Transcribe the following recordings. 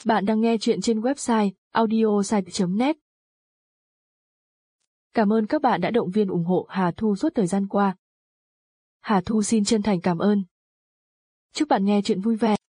Bạn đang nghe chuyện trên website audiosite.net. Cảm ơn các bạn đã động viên ủng hộ Hà Thu suốt thời gian qua. Hà Thu xin chân thành cảm ơn. Chúc bạn nghe chuyện vui vẻ.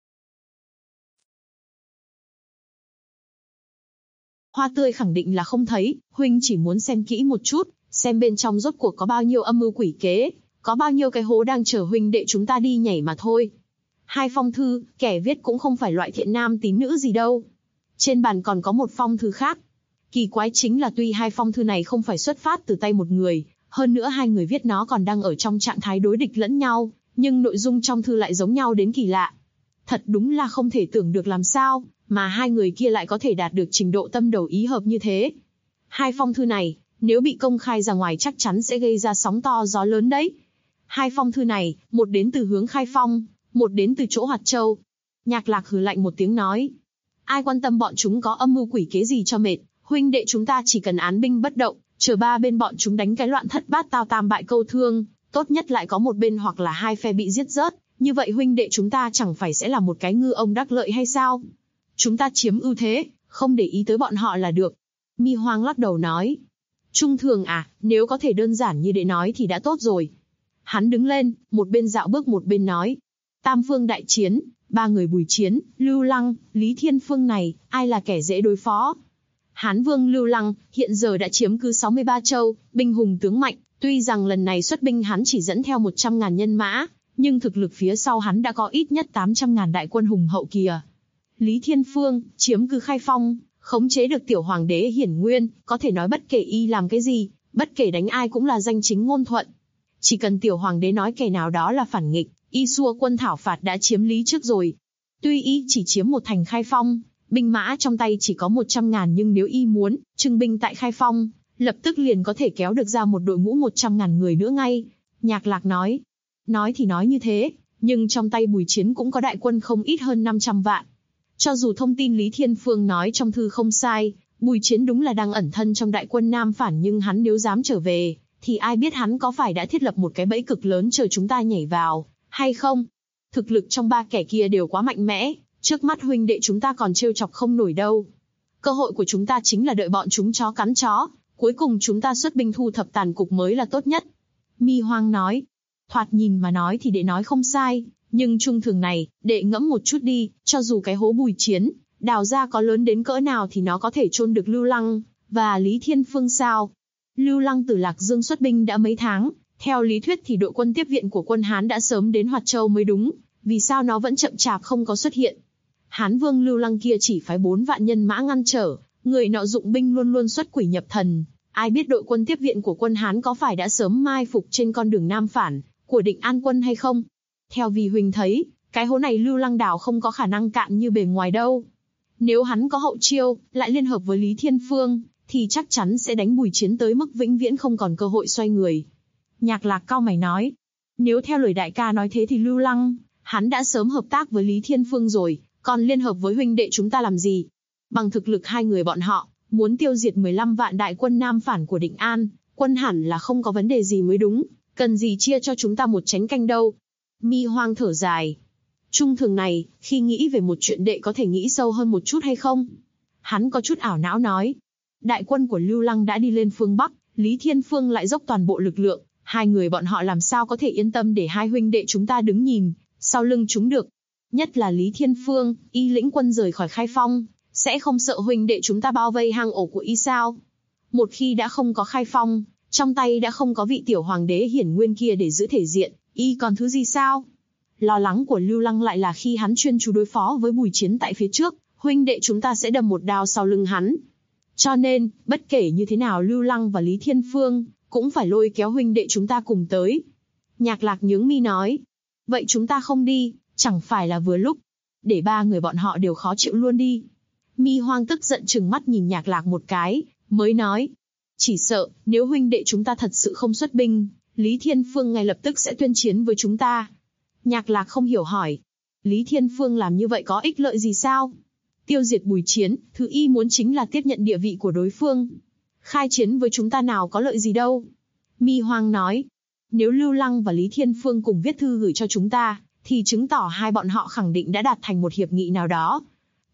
Hoa tươi khẳng định là không thấy, huynh chỉ muốn xem kỹ một chút, xem bên trong rốt cuộc có bao nhiêu âm mưu quỷ kế, có bao nhiêu cái hố đang chờ huynh đệ chúng ta đi nhảy mà thôi. Hai phong thư, kẻ viết cũng không phải loại thiện nam tín nữ gì đâu. Trên bàn còn có một phong thư khác. Kỳ quái chính là tuy hai phong thư này không phải xuất phát từ tay một người, hơn nữa hai người viết nó còn đang ở trong trạng thái đối địch lẫn nhau, nhưng nội dung trong thư lại giống nhau đến kỳ lạ. Thật đúng là không thể tưởng được làm sao, mà hai người kia lại có thể đạt được trình độ tâm đầu ý hợp như thế. Hai phong thư này, nếu bị công khai ra ngoài chắc chắn sẽ gây ra sóng to gió lớn đấy. Hai phong thư này, một đến từ hướng Khai Phong, một đến từ chỗ Hoạt Châu. Nhạc Lạc hừ lạnh một tiếng nói. Ai quan tâm bọn chúng có âm mưu quỷ kế gì cho mệt, huynh đệ chúng ta chỉ cần án binh bất động, chờ ba bên bọn chúng đánh cái loạn thất bát tao tam bại câu thương, tốt nhất lại có một bên hoặc là hai phe bị giết rớt, như vậy huynh đệ chúng ta chẳng phải sẽ là một cái ngư ông đắc lợi hay sao? Chúng ta chiếm ưu thế, không để ý tới bọn họ là được. Mi Hoang lắc đầu nói. Trung thường à, nếu có thể đơn giản như đệ nói thì đã tốt rồi. Hắn đứng lên, một bên dạo bước một bên nói. Tam phương đại chiến, ba người Bùi Chiến, Lưu Lăng, Lý Thiên Phương này, ai là kẻ dễ đối phó? Hán Vương Lưu Lăng, hiện giờ đã chiếm cứ 63 châu, binh hùng tướng mạnh, tuy rằng lần này xuất binh hắn chỉ dẫn theo 100.000 nhân mã, nhưng thực lực phía sau hắn đã có ít nhất 800.000 đại quân hùng hậu kìa. Lý Thiên Phương, chiếm cứ Khai Phong, khống chế được tiểu hoàng đế Hiển Nguyên, có thể nói bất kể y làm cái gì, bất kể đánh ai cũng là danh chính ngôn thuận. Chỉ cần tiểu hoàng đế nói kẻ nào đó là phản nghịch, y xua quân thảo phạt đã chiếm lý trước rồi. Tuy y chỉ chiếm một thành Khai Phong, binh mã trong tay chỉ có 100.000 nhưng nếu y muốn trưng binh tại Khai Phong, lập tức liền có thể kéo được ra một đội ngũ 100.000 người nữa ngay. Nhạc Lạc nói. Nói thì nói như thế, nhưng trong tay Bùi Chiến cũng có đại quân không ít hơn 500 vạn. Cho dù thông tin Lý Thiên Phương nói trong thư không sai, Bùi Chiến đúng là đang ẩn thân trong đại quân Nam phản, nhưng hắn nếu dám trở về, thì ai biết hắn có phải đã thiết lập một cái bẫy cực lớn chờ chúng ta nhảy vào, hay không? Thực lực trong ba kẻ kia đều quá mạnh mẽ, trước mắt huynh đệ chúng ta còn trêu chọc không nổi đâu. Cơ hội của chúng ta chính là đợi bọn chúng chó cắn chó, cuối cùng chúng ta xuất binh thu thập tàn cục mới là tốt nhất. Mi Hoang nói, thoạt nhìn mà nói thì đệ nói không sai, nhưng trung thường này, đệ ngẫm một chút đi, cho dù cái hố Bùi Chiến đào ra có lớn đến cỡ nào thì nó có thể chôn được Lưu Lăng và Lý Thiên Phương sao? Lưu Lăng từ Lạc Dương xuất binh đã mấy tháng, theo lý thuyết thì đội quân tiếp viện của quân Hán đã sớm đến Hoạt Châu mới đúng, vì sao nó vẫn chậm chạp không có xuất hiện? Hán Vương Lưu Lăng kia chỉ phái 4 vạn nhân mã ngăn trở, người nọ dụng binh luôn luôn xuất quỷ nhập thần, ai biết đội quân tiếp viện của quân Hán có phải đã sớm mai phục trên con đường Nam phản của Định An quân hay không? Theo vì huynh thấy, cái hố này Lưu Lăng đào không có khả năng cạn như bề ngoài đâu. Nếu hắn có hậu chiêu, lại liên hợp với Lý Thiên Phương, thì chắc chắn sẽ đánh Bùi Chiến tới mức vĩnh viễn không còn cơ hội xoay người. Nhạc Lạc cau mày nói, nếu theo lời đại ca nói thế thì Lưu Lăng, hắn đã sớm hợp tác với Lý Thiên Phương rồi, còn liên hợp với huynh đệ chúng ta làm gì? Bằng thực lực hai người bọn họ, muốn tiêu diệt 15 vạn đại quân Nam phản của Định An, quân hẳn là không có vấn đề gì mới đúng, cần gì chia cho chúng ta một chén canh đâu. Mi Hoang thở dài. Trung thường này, khi nghĩ về một chuyện đệ có thể nghĩ sâu hơn một chút hay không? Hắn có chút ảo não nói. Đại quân của Lưu Lăng đã đi lên phương Bắc, Lý Thiên Phương lại dốc toàn bộ lực lượng, hai người bọn họ làm sao có thể yên tâm để hai huynh đệ chúng ta đứng nhìn sau lưng chúng được? Nhất là Lý Thiên Phương, y lĩnh quân rời khỏi Khai Phong, sẽ không sợ huynh đệ chúng ta bao vây hang ổ của y sao? Một khi đã không có Khai Phong, trong tay đã không có vị tiểu hoàng đế Hiển Nguyên kia để giữ thể diện, y còn thứ gì sao? Lo lắng của Lưu Lăng lại là khi hắn chuyên chú đối phó với Bùi Chiến tại phía trước, huynh đệ chúng ta sẽ đâm một đao sau lưng hắn. Cho nên, bất kể như thế nào Lưu Lăng và Lý Thiên Phương cũng phải lôi kéo huynh đệ chúng ta cùng tới. Nhạc Lạc nhướng mi nói, vậy chúng ta không đi, chẳng phải là vừa lúc, để ba người bọn họ đều khó chịu luôn đi. Mi Hoang tức giận trừng mắt nhìn Nhạc Lạc một cái, mới nói, chỉ sợ, nếu huynh đệ chúng ta thật sự không xuất binh, Lý Thiên Phương ngay lập tức sẽ tuyên chiến với chúng ta. Nhạc Lạc không hiểu hỏi, Lý Thiên Phương làm như vậy có ích lợi gì sao? Tiêu diệt Bùi Chiến, thứ y muốn chính là tiếp nhận địa vị của đối phương. Khai chiến với chúng ta nào có lợi gì đâu. Mi Hoang nói, nếu Lưu Lăng và Lý Thiên Phương cùng viết thư gửi cho chúng ta, thì chứng tỏ hai bọn họ khẳng định đã đạt thành một hiệp nghị nào đó.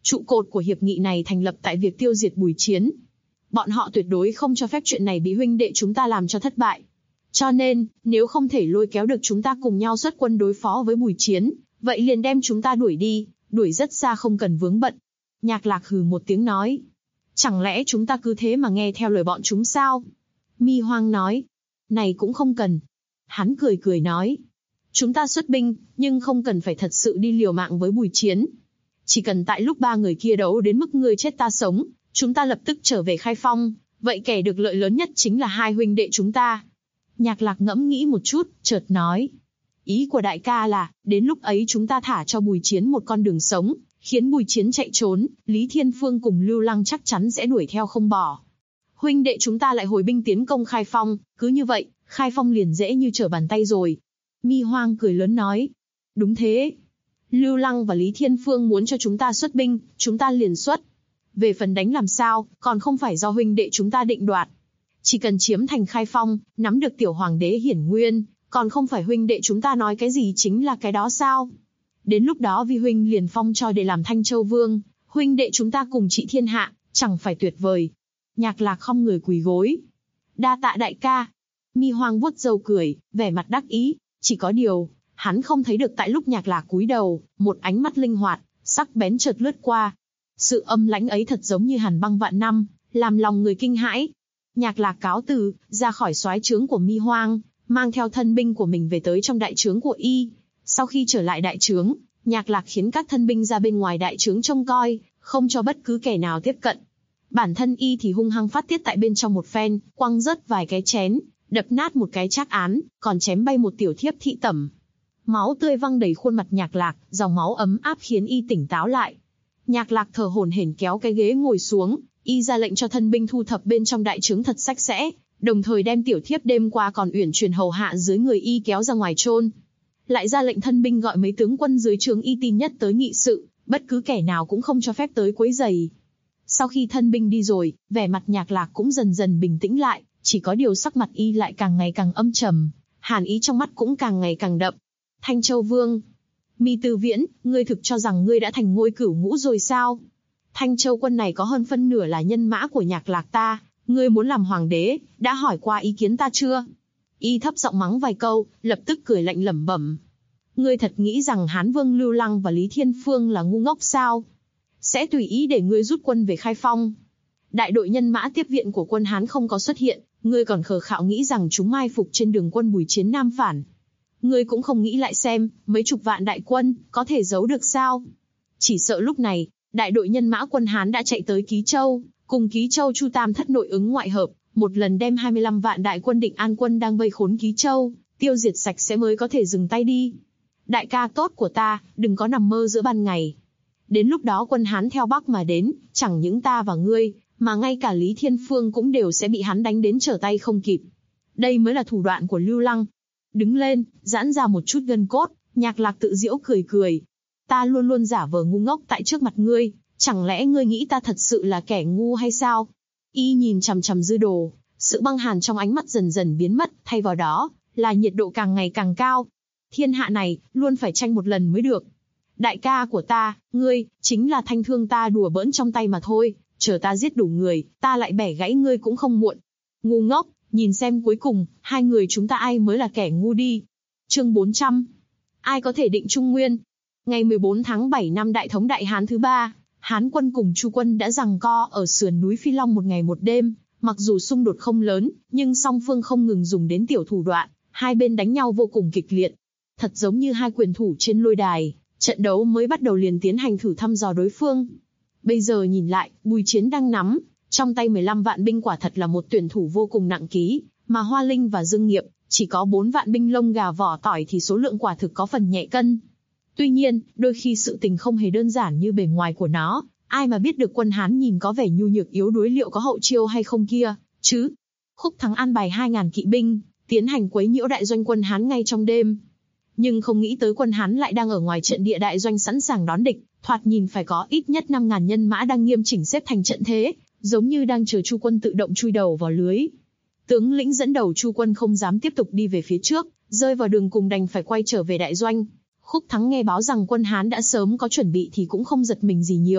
Trụ cột của hiệp nghị này thành lập tại việc tiêu diệt Bùi Chiến. Bọn họ tuyệt đối không cho phép chuyện này bị huynh đệ chúng ta làm cho thất bại. Cho nên, nếu không thể lôi kéo được chúng ta cùng nhau xuất quân đối phó với Bùi Chiến, vậy liền đem chúng ta đuổi đi, đuổi rất xa không cần vướng bận. Nhạc Lạc hừ một tiếng nói. Chẳng lẽ chúng ta cứ thế mà nghe theo lời bọn chúng sao? Mi Hoang nói. Này cũng không cần. Hắn cười cười nói. Chúng ta xuất binh, nhưng không cần phải thật sự đi liều mạng với Bùi Chiến. Chỉ cần tại lúc ba người kia đấu đến mức ngươi chết ta sống, chúng ta lập tức trở về Khai Phong, vậy kẻ được lợi lớn nhất chính là hai huynh đệ chúng ta. Nhạc Lạc ngẫm nghĩ một chút, chợt nói. Ý của đại ca là, đến lúc ấy chúng ta thả cho Bùi Chiến một con đường sống, khiến Bùi Chiến chạy trốn, Lý Thiên Phương cùng Lưu Lăng chắc chắn sẽ đuổi theo không bỏ. Huynh đệ chúng ta lại hồi binh tiến công Khai Phong, cứ như vậy, Khai Phong liền dễ như trở bàn tay rồi. Mi Hoang cười lớn nói. Đúng thế. Lưu Lăng và Lý Thiên Phương muốn cho chúng ta xuất binh, chúng ta liền xuất. Về phần đánh làm sao, còn không phải do huynh đệ chúng ta định đoạt. Chỉ cần chiếm thành Khai Phong, nắm được tiểu hoàng đế Hiển Nguyên, còn không phải huynh đệ chúng ta nói cái gì chính là cái đó sao? Đến lúc đó vi huynh liền phong cho để làm Thanh Châu Vương, huynh đệ chúng ta cùng trị thiên hạ, chẳng phải tuyệt vời. Nhạc Lạc không người quỳ gối. Đa tạ đại ca. Mi Hoang vuốt râu cười, vẻ mặt đắc ý, chỉ có điều, hắn không thấy được tại lúc Nhạc Lạc cúi đầu, một ánh mắt linh hoạt, sắc bén chợt lướt qua. Sự âm lãnh ấy thật giống như hàn băng vạn năm, làm lòng người kinh hãi. Nhạc Lạc cáo từ, ra khỏi soái trướng của Mi Hoang, mang theo thân binh của mình về tới trong đại trướng của y. Sau khi trở lại đại trướng, Nhạc Lạc khiến các thân binh ra bên ngoài đại trướng trông coi, không cho bất cứ kẻ nào tiếp cận. Bản thân y thì hung hăng phát tiết tại bên trong một phen, quăng rớt vài cái chén, đập nát một cái trác án, còn chém bay một tiểu thiếp thị tẩm. Máu tươi văng đầy khuôn mặt Nhạc Lạc, dòng máu ấm áp khiến y tỉnh táo lại. Nhạc Lạc thở hổn hển kéo cái ghế ngồi xuống, y ra lệnh cho thân binh thu thập bên trong đại trướng thật sạch sẽ, đồng thời đem tiểu thiếp đêm qua còn uyển chuyển hầu hạ dưới người y kéo ra ngoài chôn. Lại ra lệnh thân binh gọi mấy tướng quân dưới trướng y tin nhất tới nghị sự, bất cứ kẻ nào cũng không cho phép tới quấy rầy. Sau khi thân binh đi rồi, vẻ mặt Nhạc Lạc cũng dần dần bình tĩnh lại, chỉ có điều sắc mặt y lại càng ngày càng âm trầm, hàn ý trong mắt cũng càng ngày càng đậm. Thanh Châu Vương, Mi Tư Viễn, ngươi thực cho rằng ngươi đã thành ngôi cửu ngũ rồi sao? Thanh Châu quân này có hơn phân nửa là nhân mã của Nhạc Lạc ta, ngươi muốn làm hoàng đế, đã hỏi qua ý kiến ta chưa? Y thấp giọng mắng vài câu, lập tức cười lạnh lẩm bẩm. Ngươi thật nghĩ rằng Hán Vương Lưu Lăng và Lý Thiên Phương là ngu ngốc sao? Sẽ tùy ý để ngươi rút quân về Khai Phong. Đại đội nhân mã tiếp viện của quân Hán không có xuất hiện, ngươi còn khờ khạo nghĩ rằng chúng mai phục trên đường quân Bùi Chiến Nam phản. Ngươi cũng không nghĩ lại xem, mấy chục vạn đại quân, có thể giấu được sao? Chỉ sợ lúc này, đại đội nhân mã quân Hán đã chạy tới Ký Châu, cùng Ký Châu Chu Tam thất nội ứng ngoại hợp, một lần đem 25 vạn đại quân Định An quân đang vây khốn Ký Châu, tiêu diệt sạch sẽ mới có thể dừng tay đi. Đại ca tốt của ta, đừng có nằm mơ giữa ban ngày. Đến lúc đó quân Hán theo Bắc mà đến, chẳng những ta và ngươi, mà ngay cả Lý Thiên Phương cũng đều sẽ bị hắn đánh đến trở tay không kịp. Đây mới là thủ đoạn của Lưu Lăng. Đứng lên, giãn ra một chút gân cốt, Nhạc Lạc tự giễu cười cười. Ta luôn luôn giả vờ ngu ngốc tại trước mặt ngươi, chẳng lẽ ngươi nghĩ ta thật sự là kẻ ngu hay sao? Y nhìn chằm chằm Dư Đồ, sự băng hàn trong ánh mắt dần dần biến mất, thay vào đó là nhiệt độ càng ngày càng cao. Thiên hạ này, luôn phải tranh một lần mới được. Đại ca của ta, ngươi, chính là thanh thương ta đùa bỡn trong tay mà thôi, chờ ta giết đủ người, ta lại bẻ gãy ngươi cũng không muộn. Ngu ngốc, nhìn xem cuối cùng, hai người chúng ta ai mới là kẻ ngu đi. Chương 400. Ai có thể định Trung Nguyên? Ngày 14 tháng 7 năm Đại Thống Đại Hán thứ 3, Hán quân cùng Chu quân đã giằng co ở sườn núi Phi Long một ngày một đêm. Mặc dù xung đột không lớn, nhưng song phương không ngừng dùng đến tiểu thủ đoạn, hai bên đánh nhau vô cùng kịch liệt. Thật giống như hai quyền thủ trên lôi đài, trận đấu mới bắt đầu liền tiến hành thử thăm dò đối phương. Bây giờ nhìn lại, Bùi Chiến đang nắm trong tay 15 vạn binh quả thật là một tuyển thủ vô cùng nặng ký, mà Hoa Linh và Dương Nghiệp chỉ có 4 vạn binh lông gà vỏ tỏi thì số lượng quả thực có phần nhẹ cân. Tuy nhiên, đôi khi sự tình không hề đơn giản như bề ngoài của nó, ai mà biết được quân Hán nhìn có vẻ nhu nhược yếu đuối liệu có hậu chiêu hay không kia, chứ. Khúc Thắng an bài 2.000 kỵ binh, tiến hành quấy nhiễu đại doanh quân Hán ngay trong đêm. Nhưng không nghĩ tới quân Hán lại đang ở ngoài trận địa đại doanh sẵn sàng đón địch, thoạt nhìn phải có ít nhất 5.000 nhân mã đang nghiêm chỉnh xếp thành trận thế, giống như đang chờ Chu quân tự động chui đầu vào lưới. Tướng lĩnh dẫn đầu Chu quân không dám tiếp tục đi về phía trước, rơi vào đường cùng đành phải quay trở về đại doanh. Khúc Thắng nghe báo rằng quân Hán đã sớm có chuẩn bị thì cũng không giật mình gì nhiều,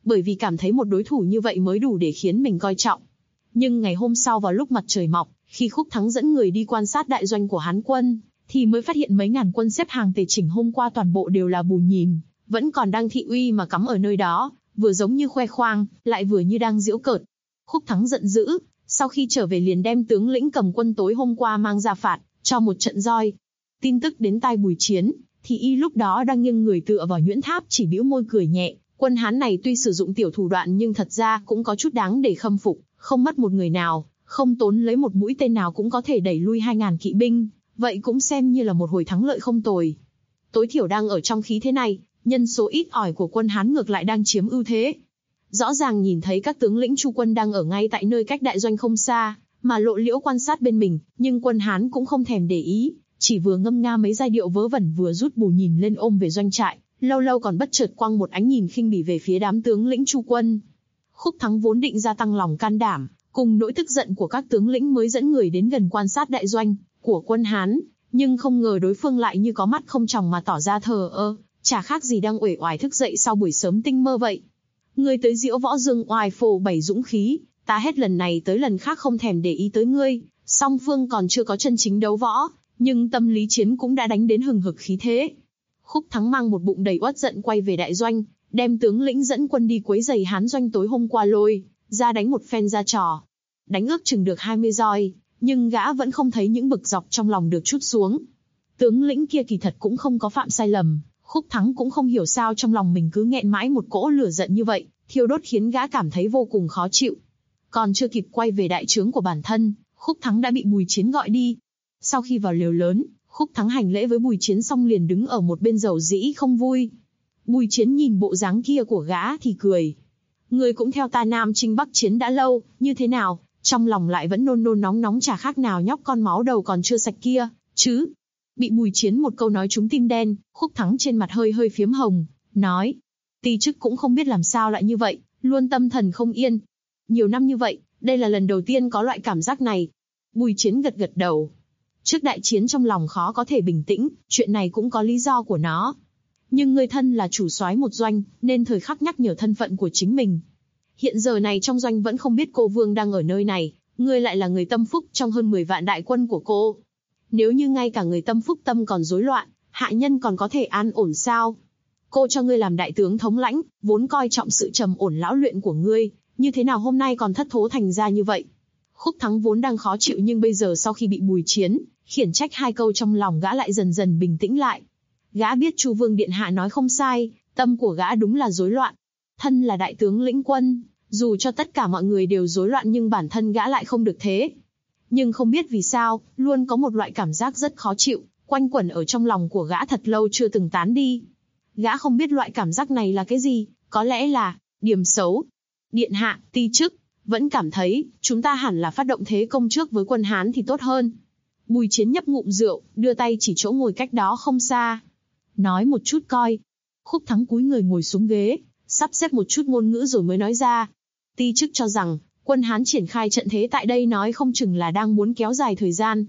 bởi vì cảm thấy một đối thủ như vậy mới đủ để khiến mình coi trọng. Nhưng ngày hôm sau vào lúc mặt trời mọc, khi Khúc Thắng dẫn người đi quan sát đại doanh của Hán quân, thì mới phát hiện mấy ngàn quân xếp hàng tề chỉnh hôm qua toàn bộ đều là bù nhìn, vẫn còn đang thị uy mà cắm ở nơi đó, vừa giống như khoe khoang, lại vừa như đang giễu cợt. Khúc Thắng giận dữ, sau khi trở về liền đem tướng lĩnh cầm quân tối hôm qua mang ra phạt, cho một trận roi. Tin tức đến tai Bùi Chiến, thì y lúc đó đang nghiêng người tựa vào nhuyễn tháp chỉ bĩu môi cười nhẹ. Quân Hán này tuy sử dụng tiểu thủ đoạn nhưng thật ra cũng có chút đáng để khâm phục, không mất một người nào, không tốn lấy một mũi tên nào cũng có thể đẩy lui 2.000 kỵ binh, vậy cũng xem như là một hồi thắng lợi không tồi. Tối thiểu đang ở trong khí thế này, nhân số ít ỏi của quân Hán ngược lại đang chiếm ưu thế. Rõ ràng nhìn thấy các tướng lĩnh Chu quân đang ở ngay tại nơi cách đại doanh không xa, mà Lộ Liễu quan sát bên mình, nhưng quân Hán cũng không thèm để ý, chỉ vừa ngâm nga mấy giai điệu vớ vẩn vừa rút bù nhìn lên ôm về doanh trại, lâu lâu còn bất chợt quăng một ánh nhìn khinh bỉ về phía đám tướng lĩnh Chu quân. Khúc Thắng vốn định gia tăng lòng can đảm, cùng nỗi tức giận của các tướng lĩnh mới dẫn người đến gần quan sát đại doanh của quân Hán, nhưng không ngờ đối phương lại như có mắt không tròng mà tỏ ra thờ ơ, chả khác gì đang uể oải thức dậy sau buổi sớm tinh mơ vậy. Ngươi tới diễu võ dương oai phô bày dũng khí, ta hết lần này tới lần khác không thèm để ý tới ngươi, song phương còn chưa có chân chính đấu võ, nhưng tâm lý chiến cũng đã đánh đến hừng hực khí thế. Khúc Thắng mang một bụng đầy uất giận quay về đại doanh, đem tướng lĩnh dẫn quân đi quấy giày Hán doanh tối hôm qua lôi ra đánh một phen ra trò. Đánh ước chừng được 20 roi, nhưng gã vẫn không thấy những bực dọc trong lòng được trút xuống. Tướng lĩnh kia kỳ thật cũng không có phạm sai lầm, Khúc Thắng cũng không hiểu sao trong lòng mình cứ nghẹn mãi một cỗ lửa giận như vậy, thiêu đốt khiến gã cảm thấy vô cùng khó chịu. Còn chưa kịp quay về đại trướng của bản thân, Khúc Thắng đã bị Bùi Chiến gọi đi. Sau khi vào lều lớn, Khúc Thắng hành lễ với Bùi Chiến xong liền đứng ở một bên dầu dĩ không vui. Bùi Chiến nhìn bộ dáng kia của gã thì cười. Người cũng theo ta Nam Chinh Bắc Chiến đã lâu, như thế nào, trong lòng lại vẫn nôn nôn nóng nóng chả khác nào nhóc con máu đầu còn chưa sạch kia, chứ. Bị Bùi Chiến một câu nói trúng tim đen, Khúc Thắng trên mặt hơi hơi phiếm hồng, nói. Ti chức cũng không biết làm sao lại như vậy, luôn tâm thần không yên. Nhiều năm như vậy, đây là lần đầu tiên có loại cảm giác này. Bùi Chiến gật gật đầu. Trước đại chiến trong lòng khó có thể bình tĩnh, chuyện này cũng có lý do của nó. Nhưng ngươi thân là chủ soái một doanh, nên thời khắc nhắc nhở thân phận của chính mình. Hiện giờ này trong doanh vẫn không biết cô Vương đang ở nơi này, ngươi lại là người tâm phúc trong hơn 10 vạn đại quân của cô. Nếu như ngay cả người tâm phúc tâm còn rối loạn, hạ nhân còn có thể an ổn sao? Cô cho ngươi làm đại tướng thống lãnh, vốn coi trọng sự trầm ổn lão luyện của ngươi, như thế nào hôm nay còn thất thố thành ra như vậy? Khúc Thắng vốn đang khó chịu nhưng bây giờ sau khi bị Bùi Chiến khiển trách 2 câu trong lòng gã lại dần dần bình tĩnh lại. Gã biết Chu Vương điện hạ nói không sai, tâm của gã đúng là rối loạn. Thân là đại tướng lĩnh quân, dù cho tất cả mọi người đều rối loạn nhưng bản thân gã lại không được thế. Nhưng không biết vì sao, luôn có một loại cảm giác rất khó chịu, quanh quẩn ở trong lòng của gã thật lâu chưa từng tán đi. Gã không biết loại cảm giác này là cái gì, có lẽ là điểm xấu. Điện hạ, ti chức, vẫn cảm thấy chúng ta hẳn là phát động thế công trước với quân Hán thì tốt hơn. Bùi Chiến nhấp ngụm rượu, đưa tay chỉ chỗ ngồi cách đó không xa. Nói một chút coi. Khúc Thắng cúi người ngồi xuống ghế, sắp xếp một chút ngôn ngữ rồi mới nói ra. Ti chức cho rằng, quân Hán triển khai trận thế tại đây nói không chừng là đang muốn kéo dài thời gian.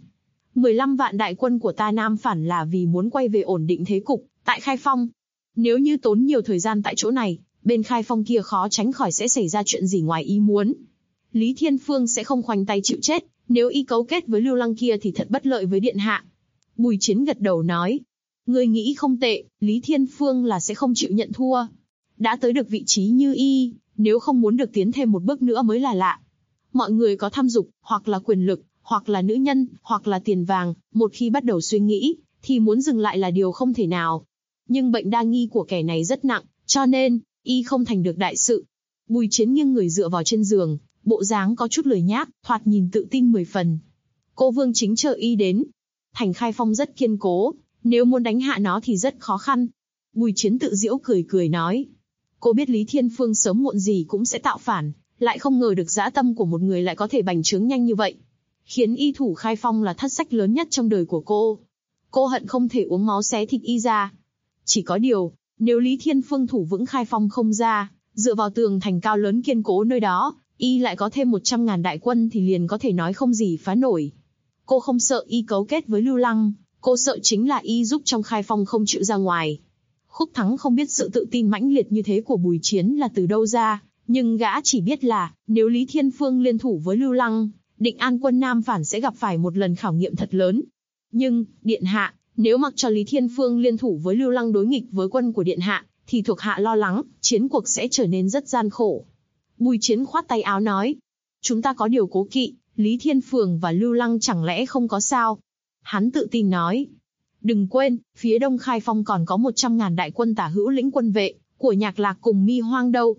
15 vạn đại quân của ta Nam phản là vì muốn quay về ổn định thế cục, tại Khai Phong. Nếu như tốn nhiều thời gian tại chỗ này, bên Khai Phong kia khó tránh khỏi sẽ xảy ra chuyện gì ngoài ý muốn. Lý Thiên Phương sẽ không khoanh tay chịu chết, nếu y cấu kết với Lưu Lăng kia thì thật bất lợi với điện hạ. Bùi Chiến gật đầu nói. Ngươi nghĩ không tệ, Lý Thiên Phương là sẽ không chịu nhận thua. Đã tới được vị trí như y, nếu không muốn được tiến thêm một bước nữa mới là lạ. Mọi người có tham dục, hoặc là quyền lực, hoặc là nữ nhân, hoặc là tiền vàng, một khi bắt đầu suy nghĩ, thì muốn dừng lại là điều không thể nào. Nhưng bệnh đa nghi của kẻ này rất nặng, cho nên, y không thành được đại sự. Bùi Chiến nghiêng người dựa vào trên giường, bộ dáng có chút lười nhác, thoạt nhìn tự tin 10 phần. Cô Vương chính chờ y đến. Thành Khai Phong rất kiên cố, nếu muốn đánh hạ nó thì rất khó khăn. Bùi Chiến tự giễu cười cười nói. Cô biết Lý Thiên Phương sớm muộn gì cũng sẽ tạo phản, lại không ngờ được dã tâm của một người lại có thể bành trướng nhanh như vậy. Khiến y thủ Khai Phong là thất sách lớn nhất trong đời của cô. Cô hận không thể uống máu xé thịt y ra. Chỉ có điều, nếu Lý Thiên Phương thủ vững Khai Phong không ra, dựa vào tường thành cao lớn kiên cố nơi đó, y lại có thêm 100.000 đại quân thì liền có thể nói không gì phá nổi. Cô không sợ y cấu kết với Lưu Lăng, cô sợ chính là y giúp trong Khai Phong không chịu ra ngoài. Khúc Thắng không biết sự tự tin mãnh liệt như thế của Bùi Chiến là từ đâu ra, nhưng gã chỉ biết là, nếu Lý Thiên Phương liên thủ với Lưu Lăng, Định An quân Nam Phản sẽ gặp phải một lần khảo nghiệm thật lớn. Nhưng, Điện Hạ, nếu mặc cho Lý Thiên Phương liên thủ với Lưu Lăng đối nghịch với quân của Điện Hạ, thì thuộc hạ lo lắng, chiến cuộc sẽ trở nên rất gian khổ. Bùi Chiến khoát tay áo nói, chúng ta có điều cố kỵ, Lý Thiên Phương và Lưu Lăng chẳng lẽ không có sao? Hắn tự tin nói, đừng quên, phía đông Khai Phong còn có 100.000 đại quân Tả Hữu Lĩnh quân vệ, của Nhạc Lạc cùng Mi Hoang đâu.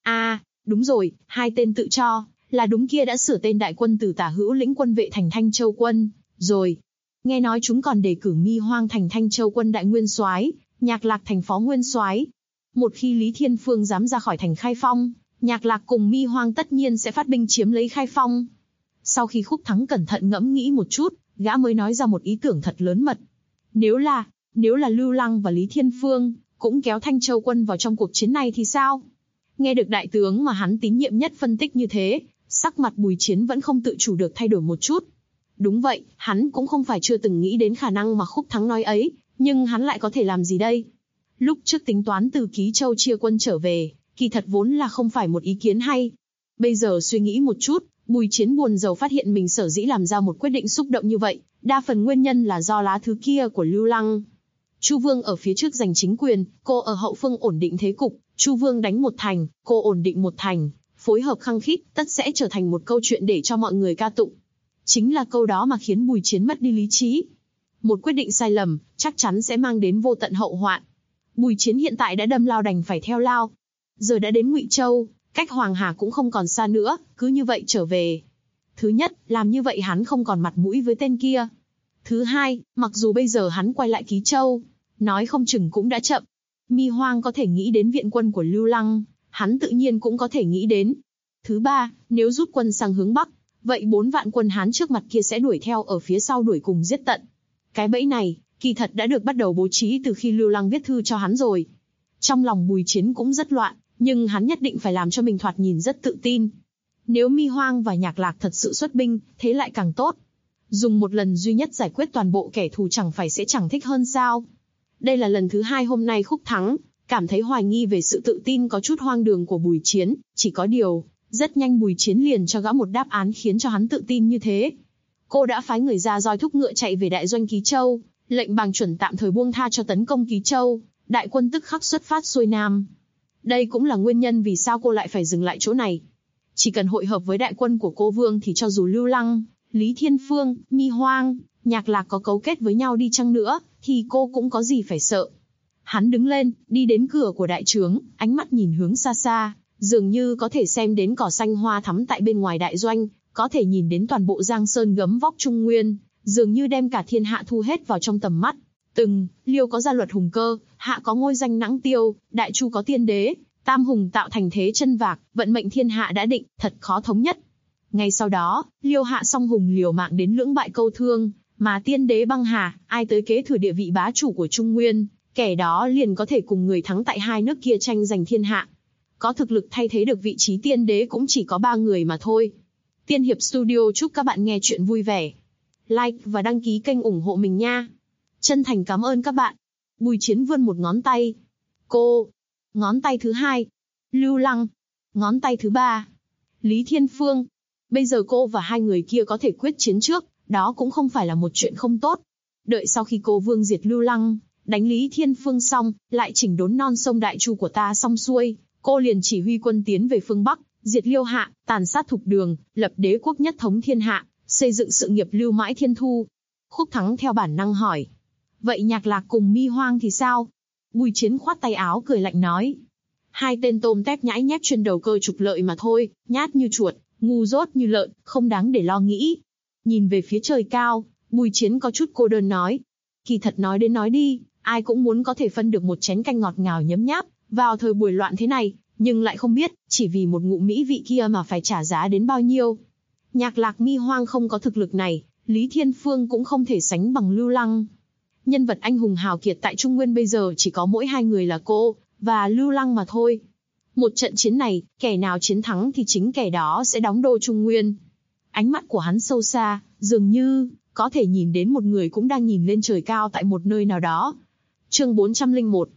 Đúng rồi, hai tên tự cho là đúng kia đã sửa tên đại quân từ Tả Hữu Lĩnh quân vệ thành Thanh Châu quân, rồi. Nghe nói chúng còn đề cử Mi Hoang thành Thanh Châu quân đại nguyên soái, Nhạc Lạc thành phó nguyên soái. Một khi Lý Thiên Phương dám ra khỏi thành Khai Phong, Nhạc Lạc cùng Mi Hoang tất nhiên sẽ phát binh chiếm lấy Khai Phong. Sau khi Khúc Thắng cẩn thận ngẫm nghĩ một chút, gã mới nói ra một ý tưởng thật lớn mật. Nếu là Lưu Lăng và Lý Thiên Phương cũng kéo Thanh Châu quân vào trong cuộc chiến này thì sao? Nghe được đại tướng mà hắn tín nhiệm nhất phân tích như thế, sắc mặt Bùi Chiến vẫn không tự chủ được thay đổi một chút. Đúng vậy, hắn cũng không phải chưa từng nghĩ đến khả năng mà Khúc Thắng nói ấy, nhưng hắn lại có thể làm gì đây? Lúc trước tính toán từ Ký Châu chia quân trở về, kỳ thật vốn là không phải một ý kiến hay. Bây giờ suy nghĩ một chút, Bùi Chiến buồn rầu phát hiện mình sở dĩ làm ra một quyết định xúc động như vậy, đa phần nguyên nhân là do lá thư kia của Lưu Lăng. Chu Vương ở phía trước giành chính quyền, cô ở hậu phương ổn định thế cục, Chu Vương đánh một thành, cô ổn định một thành, phối hợp khăng khít, tất sẽ trở thành một câu chuyện để cho mọi người ca tụng. Chính là câu đó mà khiến Bùi Chiến mất đi lý trí. Một quyết định sai lầm, chắc chắn sẽ mang đến vô tận hậu hoạn. Bùi Chiến hiện tại đã đâm lao đành phải theo lao. Giờ đã đến Ngụy Châu, cách Hoàng Hà cũng không còn xa nữa, cứ như vậy trở về. Thứ nhất, làm như vậy hắn không còn mặt mũi với tên kia. Thứ hai, mặc dù bây giờ hắn quay lại Ký Châu, nói không chừng cũng đã chậm. Mi Hoang có thể nghĩ đến viện quân của Lưu Lăng, hắn tự nhiên cũng có thể nghĩ đến. Thứ ba, nếu rút quân sang hướng Bắc, vậy 4 vạn quân Hán trước mặt kia sẽ đuổi theo ở phía sau đuổi cùng giết tận. Cái bẫy này, kỳ thật đã được bắt đầu bố trí từ khi Lưu Lăng viết thư cho hắn rồi. Trong lòng Bùi Chiến cũng rất loạn, nhưng hắn nhất định phải làm cho mình thoạt nhìn rất tự tin. Nếu Mi Hoang và Nhạc Lạc thật sự xuất binh, thế lại càng tốt. Dùng một lần duy nhất giải quyết toàn bộ kẻ thù chẳng phải sẽ chẳng thích hơn sao? Đây là lần thứ 2 hôm nay Khúc Thắng cảm thấy hoài nghi về sự tự tin có chút hoang đường của Bùi Chiến, chỉ có điều, rất nhanh Bùi Chiến liền cho gã một đáp án khiến cho hắn tự tin như thế. Cô đã phái người ra roi thúc ngựa chạy về đại doanh Ký Châu, lệnh Bàng Chuẩn tạm thời buông tha cho tấn công Ký Châu, đại quân tức khắc xuất phát xuôi nam. Đây cũng là nguyên nhân vì sao cô lại phải dừng lại chỗ này. Chỉ cần hội hợp với đại quân của cô Vương thì cho dù Lưu Lăng, Lý Thiên Phương, Mi Hoang, Nhạc Lạc có cấu kết với nhau đi chăng nữa, thì cô cũng có gì phải sợ. Hắn đứng lên, đi đến cửa của đại trướng, ánh mắt nhìn hướng xa xa, dường như có thể xem đến cỏ xanh hoa thắm tại bên ngoài đại doanh, có thể nhìn đến toàn bộ Giang Sơn gấm vóc Trung Nguyên, dường như đem cả thiên hạ thu hết vào trong tầm mắt. Liêu có gia luật hùng cơ, hạ có ngôi danh nãng tiêu, đại chu có tiên đế, tam hùng tạo thành thế chân vạc, vận mệnh thiên hạ đã định, thật khó thống nhất. Ngay sau đó, Liêu hạ song hùng liều mạng đến lưỡng bại câu thương, mà tiên đế băng hà, ai tới kế thừa địa vị bá chủ của Trung Nguyên, kẻ đó liền có thể cùng người thắng tại hai nước kia tranh giành thiên hạ. Có thực lực thay thế được vị trí tiên đế cũng chỉ có 3 người mà thôi. Tiên Hiệp Studio chúc các bạn nghe chuyện vui vẻ. Like và đăng ký kênh ủng hộ mình nha. Chân thành cảm ơn các bạn. Bùi Chiến vươn một ngón tay. Cô. Ngón tay thứ 2. Lưu Lăng. Ngón tay thứ 3. Lý Thiên Phương. Bây giờ cô và hai người kia có thể quyết chiến trước, đó cũng không phải là một chuyện không tốt. Đợi sau khi cô Vương diệt Lưu Lăng, đánh Lý Thiên Phương xong, lại chỉnh đốn non sông Đại Chu của ta xong xuôi, cô liền chỉ huy quân tiến về phương Bắc, diệt Liêu hạ, tàn sát Thục Đường, lập đế quốc nhất thống thiên hạ, xây dựng sự nghiệp lưu mãi thiên thu. Khúc Thắng theo bản năng hỏi. Vậy Nhạc Lạc cùng Mi Hoang thì sao? Bùi Chiến khoát tay áo cười lạnh nói. Hai tên tôm tép nhãi nhép chuyên đầu cơ trục lợi mà thôi, nhát như chuột, ngu dốt như lợn, không đáng để lo nghĩ. Nhìn về phía trời cao, Bùi Chiến có chút cô đơn nói. Kỳ thật nói đến nói đi, ai cũng muốn có thể phân được một chén canh ngọt ngào nhấm nháp, vào thời buổi loạn thế này, nhưng lại không biết, chỉ vì một ngụm mỹ vị kia mà phải trả giá đến bao nhiêu. Nhạc Lạc Mi Hoang không có thực lực này, Lý Thiên Phương cũng không thể sánh bằng Lưu Lăng. Nhân vật anh hùng hào kiệt tại Trung Nguyên bây giờ chỉ có mỗi hai người là cô và Lưu Lăng mà thôi. Một trận chiến này, kẻ nào chiến thắng thì chính kẻ đó sẽ đóng đô Trung Nguyên. Ánh mắt của hắn sâu xa, dường như có thể nhìn đến một người cũng đang nhìn lên trời cao tại một nơi nào đó. Chương 401.